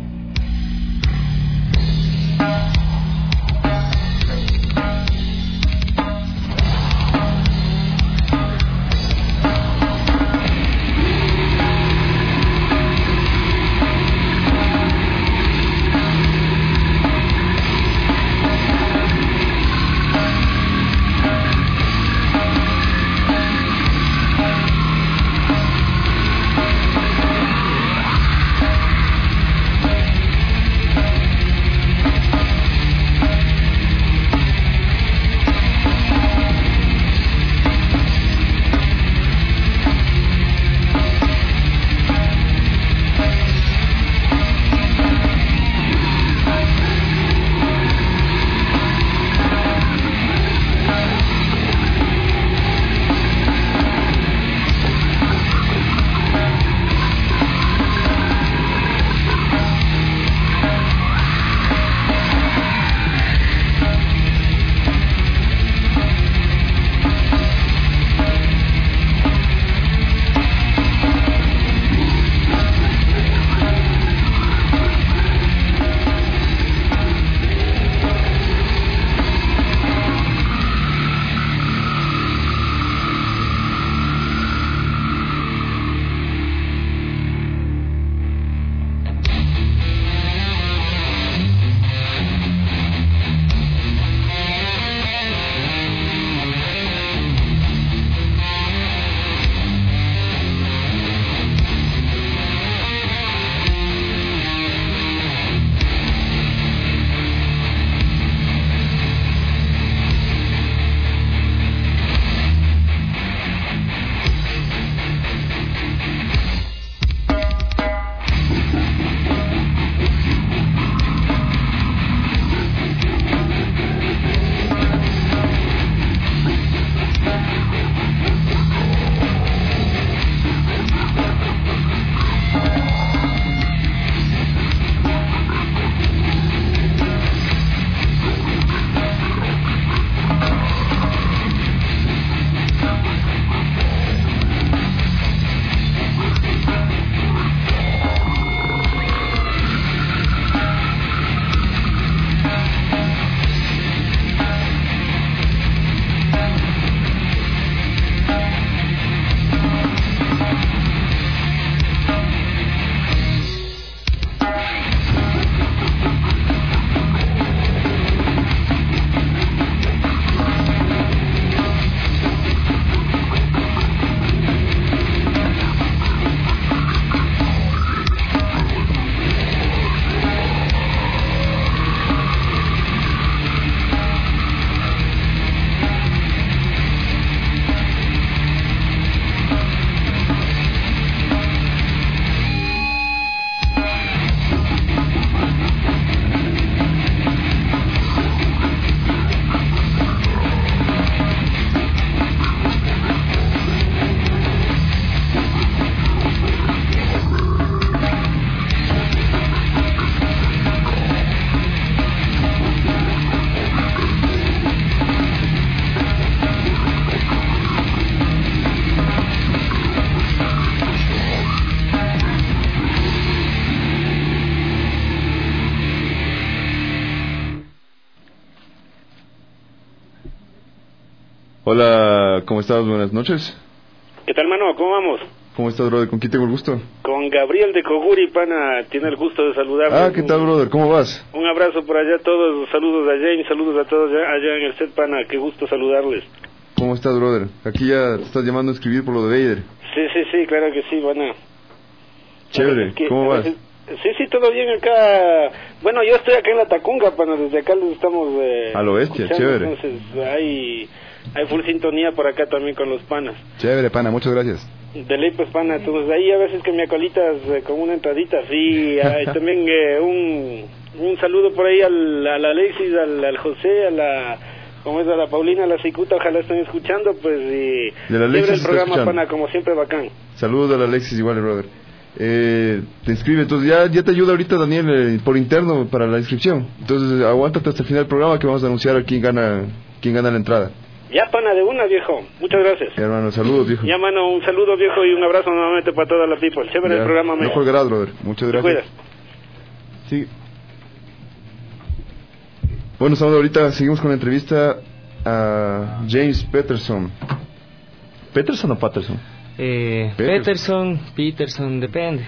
Hola, ¿cómo estás? Buenas noches. ¿Qué tal, mano? ¿Cómo vamos? ¿Cómo estás, brother? ¿Con quién tengo el gusto? Con Gabriel de Coguri, pana. Tiene el gusto de saludarnos. Ah, ¿qué tal, brother? ¿Cómo vas? Un abrazo por allá a todos. Saludos a James, saludos a todos allá, allá en el set, pana. Qué gusto saludarles. ¿Cómo estás, brother? Aquí ya te estás llamando a escribir por lo de Vader. Sí, sí, sí, claro que sí, pana. Chévere. Que, ¿Cómo vas? Veces, sí, sí, todo bien acá. Bueno, yo estoy acá en la Tacunga, pana. Desde acá les estamos... Eh, a lo bestia, chévere. Entonces, hay... Hay full sintonía por acá también con los panas. Chévere, pana, muchas gracias. De ley, pues, pana. Entonces, ahí a veces que me acolitas eh, con una entradita, sí. Hay también eh, un Un saludo por ahí al, al Alexis, al, al José, a la, como es, a la Paulina, a la Cicuta, ojalá estén escuchando, pues, y siempre el programa, pana, como siempre, bacán. Saludos al Alexis, igual, brother. Eh, te inscribe, entonces ya, ya te ayuda ahorita Daniel eh, por interno para la inscripción. Entonces aguántate hasta el final del programa que vamos a anunciar a quién gana, quién gana la entrada. Ya, pana, de una, viejo. Muchas gracias. Ya, hermano, saludos, viejo. Ya, mano, un saludo, viejo, y un abrazo nuevamente para toda la people. Chévere ya, el programa, no colgarás, brother. Muchas gracias. Cuidas. Sí. Bueno, estamos ahorita, seguimos con la entrevista a James Peterson. ¿Peterson o Patterson? Eh, Peterson, Peterson, depende.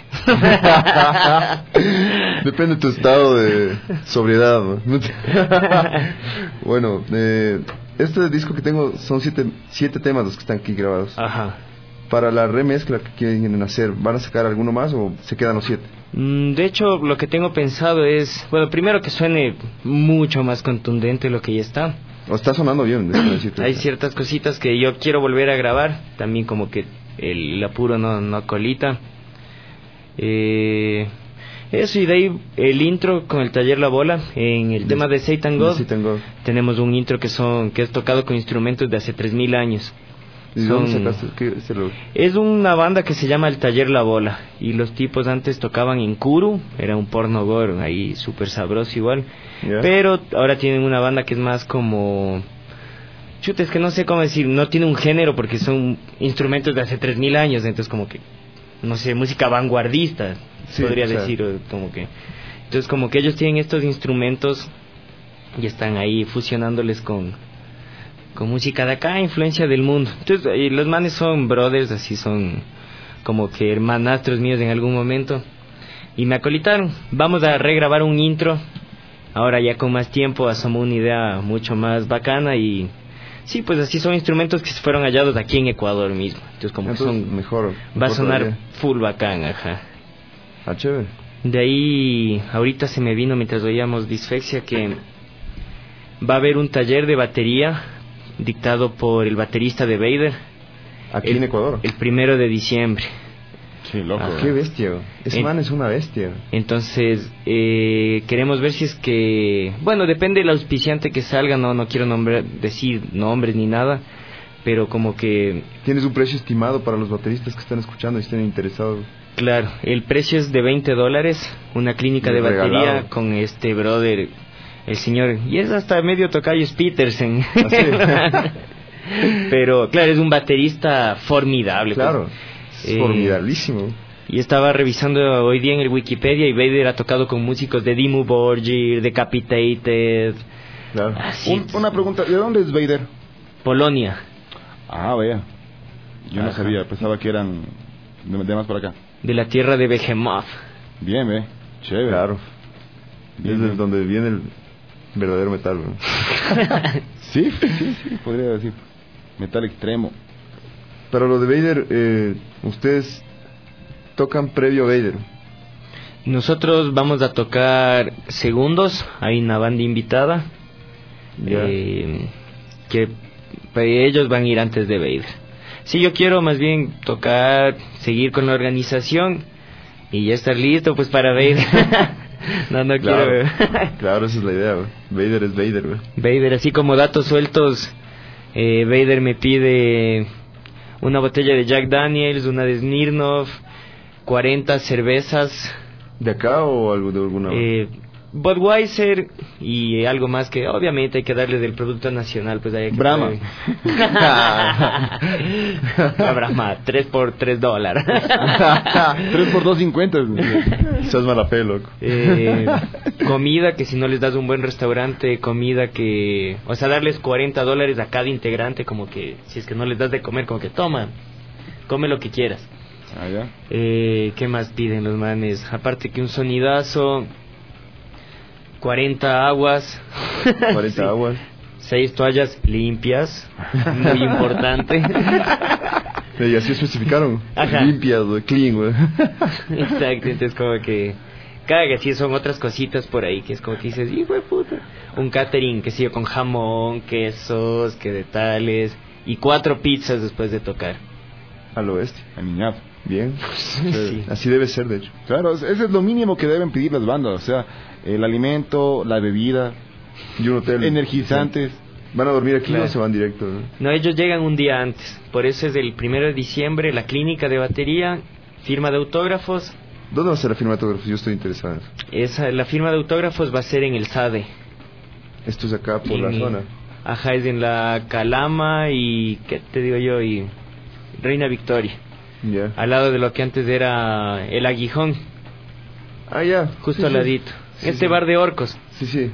Depende de tu estado de sobriedad, ¿no? Bueno, eh, este disco que tengo son siete, siete temas los que están aquí grabados. Ajá. Para la remezcla que quieren hacer, ¿van a sacar alguno más o se quedan los siete? Mm, de hecho, lo que tengo pensado es, bueno, primero que suene mucho más contundente lo que ya está. O está sonando bien. Hay ciertas cositas que yo quiero volver a grabar, también como que el apuro no, no colita. Eh, eso, y de ahí el intro con el taller La Bola. En el de, tema de Satan God, God tenemos un intro que son que es tocado con instrumentos de hace tres mil años. ¿Y son, dónde sacaste? ¿Qué, se lo... Es una banda que se llama El Taller La Bola, y los tipos antes tocaban en Kuru, era un porno gore ahí súper sabroso igual, yeah. Pero ahora tienen una banda que es más como... Chuta, es que no sé cómo decir, no tiene un género porque son instrumentos de hace tres mil años, entonces como que, no sé, música vanguardista, sí, podría o sea. decir, como que... Entonces como que ellos tienen estos instrumentos y están ahí fusionándoles con, con música de acá, influencia del mundo. Entonces y los manes son brothers, así son como que hermanastros míos en algún momento, y me acolitaron, vamos a regrabar un intro, ahora ya con más tiempo, asomó una idea mucho más bacana y... Sí, pues así son instrumentos que se fueron hallados aquí en Ecuador mismo. Entonces como Entonces, son... Mejor. Va a sonar todavía. Full bacán, ajá. Ah, chévere. De ahí, ahorita se me vino mientras oíamos Disfexia que va a haber un taller de batería dictado por el baterista de Vader. Aquí el, en Ecuador. El primero de diciembre. Sí, loco. Ah, qué bestia. Ese en, man es una bestia. Entonces, eh, queremos ver si es que... Bueno, depende del auspiciante que salga, no no quiero nombrar, decir nombres ni nada, pero como que... ¿Tienes un precio estimado para los bateristas que están escuchando y estén interesados? Claro, el precio es de veinte dólares, una clínica de batería regalado. Con este brother, el señor... Y es hasta medio tocayo, es Peterson. ¿Ah, sí? Pero, claro, es un baterista formidable. Claro. Pues. Es eh, formidablísimo. Y estaba revisando hoy día en el Wikipedia y Vader ha tocado con músicos de Dimmu Borgir, Decapitated. Claro. Un, una pregunta, ¿de dónde es Vader? Polonia. Ah, vea. Yo Ajá. no sabía, pensaba que eran de, de más por acá. De la tierra de Behemoth. Bien, ve. Chévere. Claro. Bien, es bien. Donde viene el verdadero metal, ¿no? sí, sí, sí, podría decir. Metal extremo. Para lo de Vader, eh, ustedes tocan previo a Vader. Nosotros vamos a tocar segundos, hay una banda invitada, eh, que pues, ellos van a ir antes de Vader. Sí, yo quiero más bien tocar, seguir con la organización y ya estar listo pues para Vader. no, no claro, quiero. Claro, esa es la idea, güey. Vader es Vader, güey. Vader, así como datos sueltos, eh, Vader me pide... una botella de Jack Daniels, una de Smirnoff, cuarenta cervezas. ¿De acá o algo de alguna? Eh, Budweiser y algo más que obviamente hay que darle del producto nacional, pues hay que Brahma. Brahma, tres por tres dólares. tres por dos cincuenta. Estás malapé, loco. Eh, comida que si no les das un buen restaurante, comida que, o sea, darles cuarenta dólares a cada integrante, como que si es que no les das de comer, como que toma, come lo que quieras. Ah, ya. Eh, ¿qué más piden los manes? Aparte que un sonidazo. cuarenta aguas. cuarenta sí. aguas. seis toallas limpias. Muy importante. Y así especificaron. Ajá. Limpias, güey, clean, güey. Exacto, entonces como que... Cada que sí son otras cositas por ahí que es como que dices, hijo de puta. Un catering que sigue con jamón, quesos, que de tales. Y cuatro pizzas después de tocar. Al oeste. Aniñado. Bien. Sí. Así debe ser, de hecho. Claro, ese es lo mínimo que deben pedir las bandas. O sea, el alimento, la bebida, y un hotel, energizantes. Sí. ¿Van a dormir aquí claro. o se van directo? ¿no? no, ellos llegan un día antes. Por eso es del primero de diciembre, la clínica de batería, firma de autógrafos. ¿Dónde va a ser la firma de autógrafos? Yo estoy interesado en eso. Esa, la firma de autógrafos va a ser en el S A D E. Esto es acá por en, la zona. Ajá, es en la Calama y, ¿qué te digo yo? Y Reina Victoria. Ya. Yeah. Al lado de lo que antes era el Aguijón. Ah, ya. Justo sí, al ladito. Sí, este sí. bar de orcos. Sí, sí.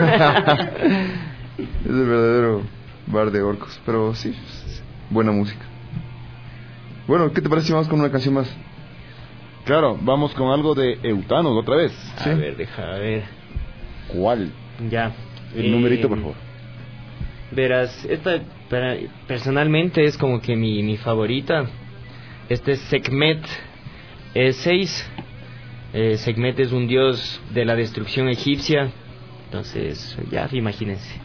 Es el verdadero bar de orcos. Pero sí, buena música. Bueno, ¿qué te parece si vamos con una canción más? Claro, vamos con algo de Eutanos otra vez. ¿Sí? A ver, deja ver. ¿Cuál? Ya. El eh, numerito, por favor. Verás, esta para, personalmente es como que mi, mi favorita. Este es Sekhmet seis. Eh, Sekhmet es un dios de la destrucción egipcia. Entonces, ya imagínense.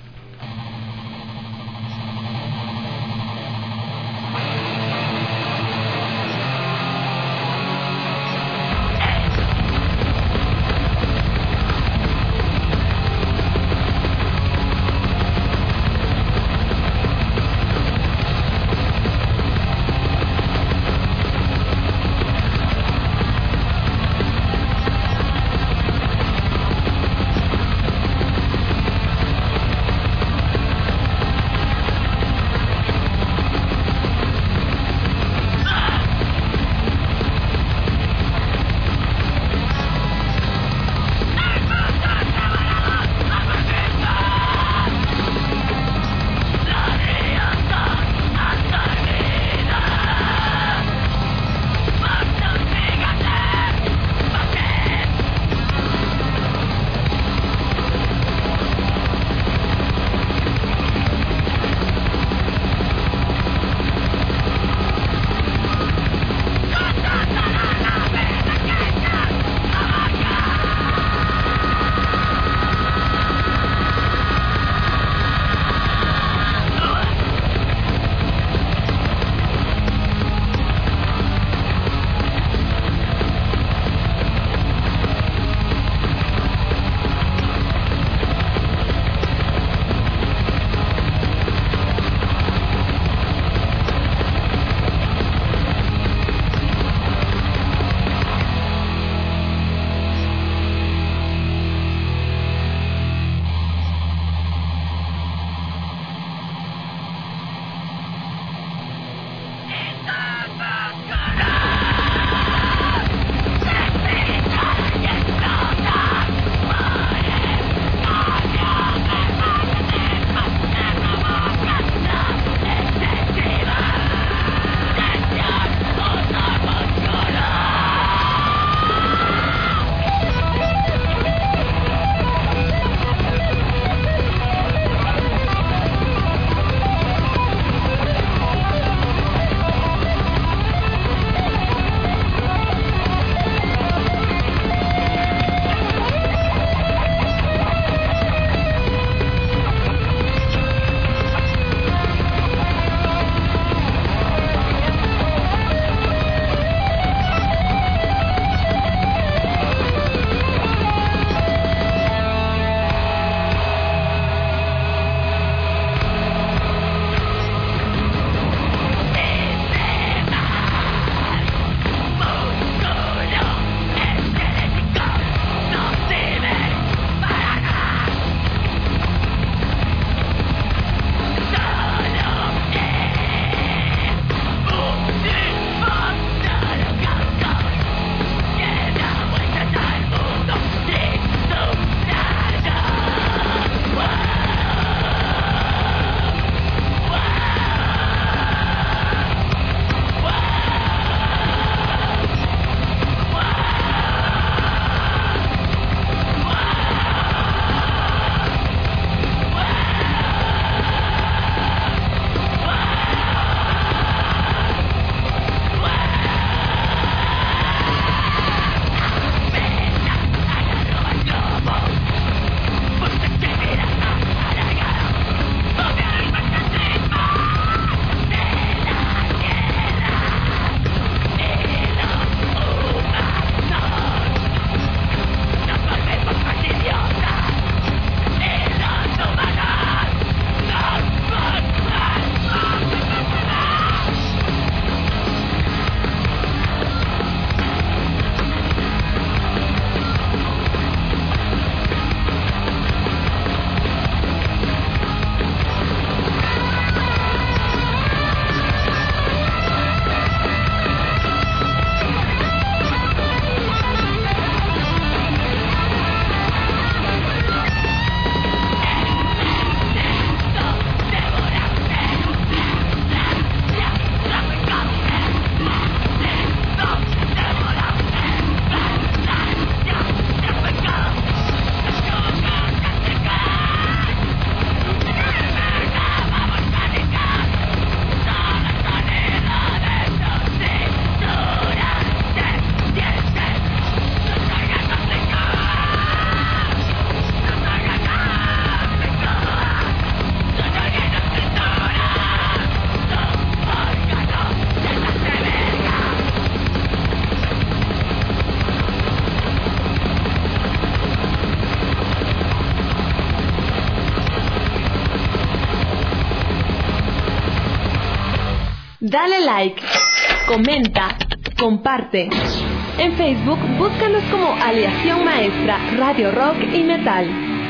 Dale like, comenta, comparte. En Facebook, búscanos como Aleación Maestra, Radio Rock y Metal.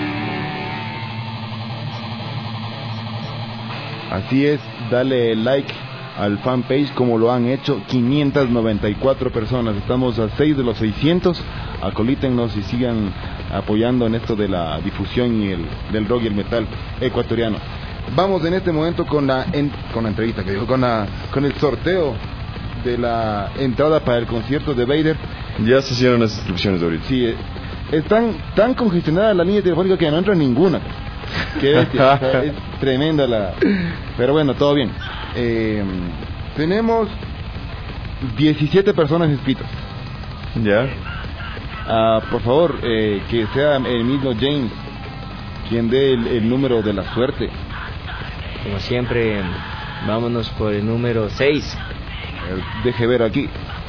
Así es, dale like al fanpage como lo han hecho quinientas noventa y cuatro personas. Estamos a seis de los seiscientos. Acolítennos y sigan apoyando en esto de la difusión y el, del rock y el metal ecuatoriano. Vamos en este momento con la en, con la entrevista que digo, con la con el sorteo de la entrada para el concierto de Vader. Ya se hicieron las inscripciones de ahorita. Sí, están tan congestionadas las líneas telefónicas que no entra ninguna. Qué bestia, es tremenda la... Pero bueno, todo bien. Eh, tenemos diecisiete personas inscritas. Ya. Ah, por favor, eh, que sea el mismo James quien dé el, el número de la suerte. Como siempre, vámonos por el número seis. Deje ver aquí.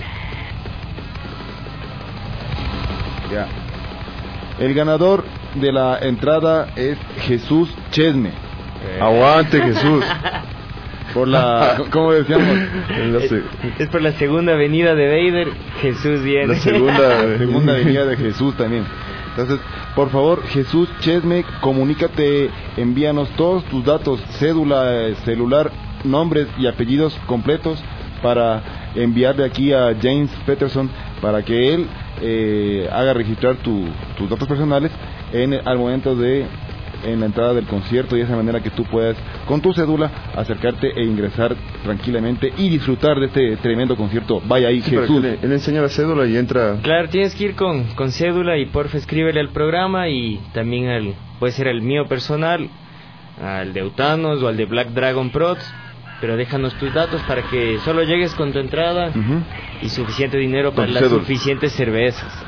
Ya. El ganador de la entrada es Jesús Chesme. Eh. Aguante, Jesús. Por la, ¿cómo decíamos? Es, es por la segunda venida de Vader, Jesús viene. La segunda, segunda venida de Jesús también. Entonces, por favor, Jesús Chesme, comunícate, envíanos todos tus datos, cédula, celular, nombres y apellidos completos para enviarle aquí a James Peterson para que él eh, haga registrar tu, tus datos personales en al momento de en la entrada del concierto, y de esa manera que tú puedas con tu cédula acercarte e ingresar tranquilamente y disfrutar de este tremendo concierto. Vaya ahí, sí, Jesús. Él enseña la cédula y entra. Claro, tienes que ir con, con cédula y porfa escríbele al programa y también al, puede ser al mío personal, al de Eutanos o al de Black Dragon Prods, pero déjanos tus datos para que solo llegues con tu entrada uh-huh. y suficiente dinero para las cédula. Suficientes cervezas.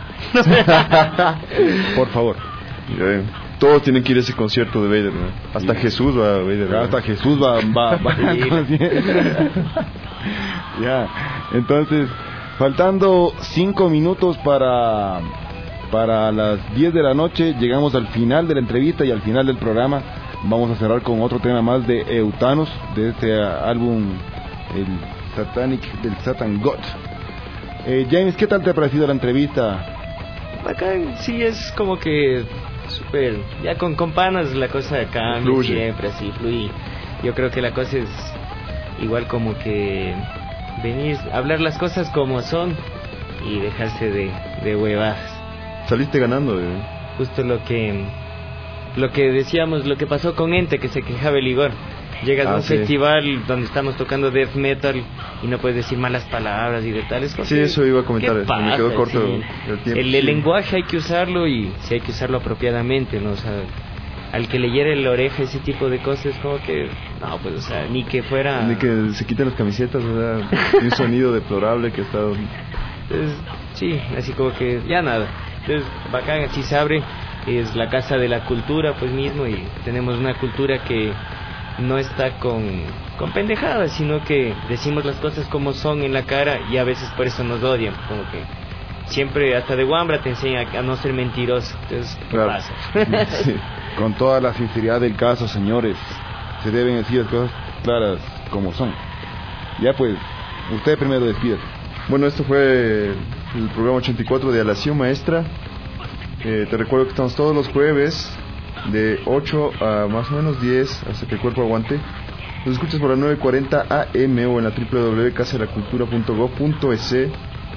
Por favor. Yeah. Todos tienen que ir a ese concierto de Vader, ¿no? Hasta sí. Jesús va a Vader, ¿no? Hasta Jesús va, va, va ya, entonces, faltando cinco minutos para para las diez de la noche, llegamos al final de la entrevista y al final del programa. Vamos a cerrar con otro tema más de Eutanos, de este álbum, el Satanic, del Satan God. Eh, James, ¿qué tal te ha parecido la entrevista? Acá sí es como que super, ya con, con panas la cosa cambia fluye. Siempre así, fluye. Yo creo que la cosa es igual como que venir, hablar las cosas como son y dejarse de, de huevadas. Saliste ganando, eh. Justo lo que lo que decíamos, lo que pasó con Ente, que se quejaba el Igor. Llegas ah, a un sí. festival donde estamos tocando death metal y no puedes decir malas palabras y de tales cosas. Sí, eso iba a comentar, me quedó corto sí. el tiempo. El, el sí. lenguaje hay que usarlo y sí hay que usarlo apropiadamente, ¿no? O sea, al que le hiere la oreja ese tipo de cosas, como que, no, pues, o sea, ni que fuera... Ni que se quiten las camisetas, o sea, un sonido deplorable que ha estado... Entonces, sí, así como que ya nada. Entonces, bacán, así se abre, es la casa de la cultura, pues mismo, y tenemos una cultura que no está con, con pendejadas, sino que decimos las cosas como son en la cara y a veces por eso nos odian, como que siempre hasta de Wambra te enseña a no ser mentiroso. Entonces, ¿qué claro. pasa? Sí. Con toda la sinceridad del caso, señores, se deben decir las cosas claras como son. Ya pues, usted primero despídase. Bueno, esto fue el programa ochenta y cuatro de Aleación Maestra. Eh, te recuerdo que estamos todos los jueves de ocho a más o menos diez, hasta que el cuerpo aguante. Nos escuchas por la nueve cuarenta A M o en la doble u doble u doble u punto casa de la cultura punto gob punto es.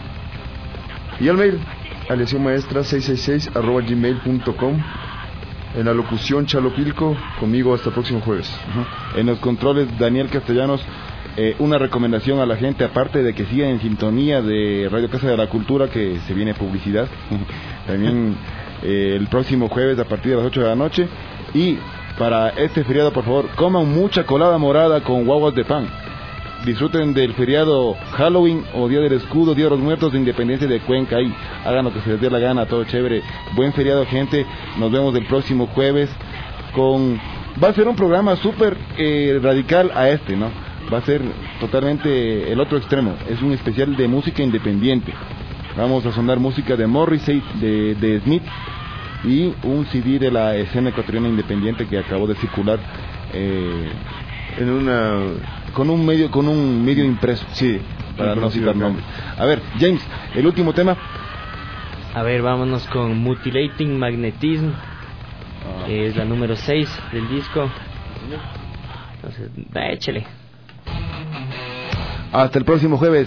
Y al mail, aleacionmaestra seiscientos sesenta y seis arroba gmail punto com. En la locución, Chalo Pilco, conmigo hasta el próximo jueves. Uh-huh. En los controles, Daniel Castellanos. Eh, una recomendación a la gente, aparte de que sigan en sintonía de Radio Casa de la Cultura, que se viene publicidad, también eh, el próximo jueves a partir de las ocho de la noche. Y para este feriado, por favor, coman mucha colada morada con guaguas de pan. Disfruten del feriado Halloween o Día del Escudo, Día de los Muertos de Independencia de Cuenca. Ahí hagan lo que se les dé la gana, todo chévere. Buen feriado, gente. Nos vemos el próximo jueves con... Va a ser un programa súper eh, radical a este, ¿no? Va a ser totalmente el otro extremo. Es un especial de música independiente. Vamos a sonar música de Morrissey, de, de Smith, y un C D de la escena ecuatoriana independiente que acabó de circular eh, en una con un medio con un medio impreso, sí, para no citar nombres. A ver, James, el último tema. A ver, vámonos con Mutilating Magnetism, ah. que es la número seis del disco. Entonces, échale. Hasta el próximo jueves.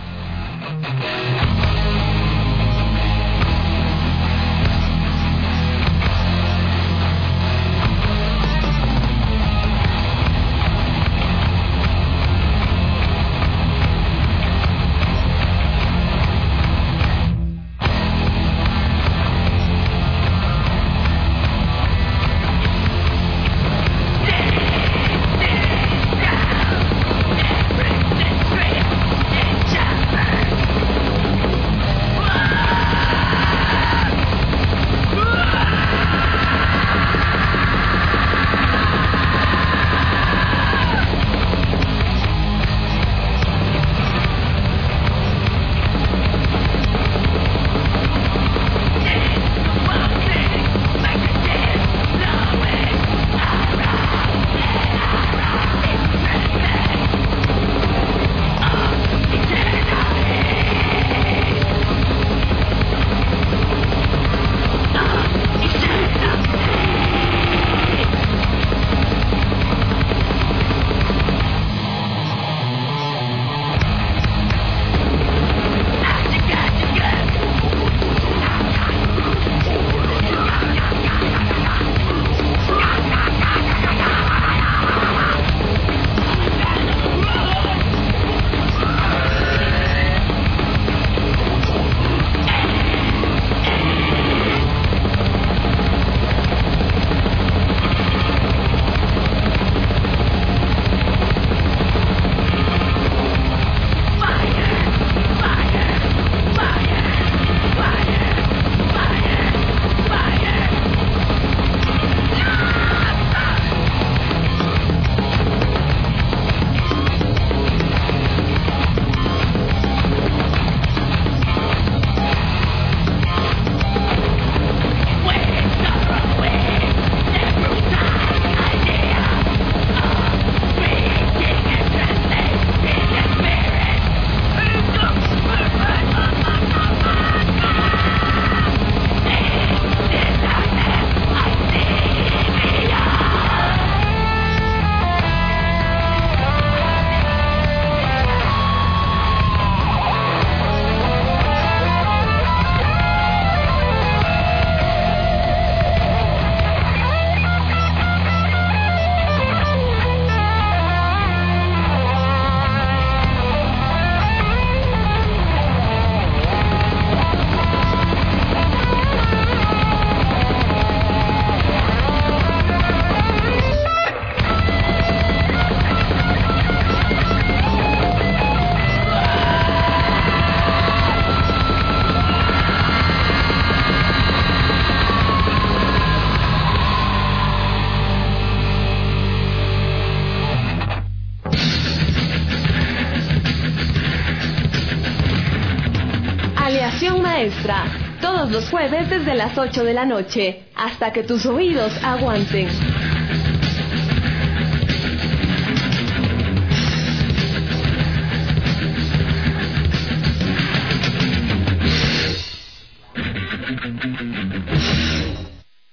Maestra, todos los jueves desde las ocho de la noche, hasta que tus oídos aguanten.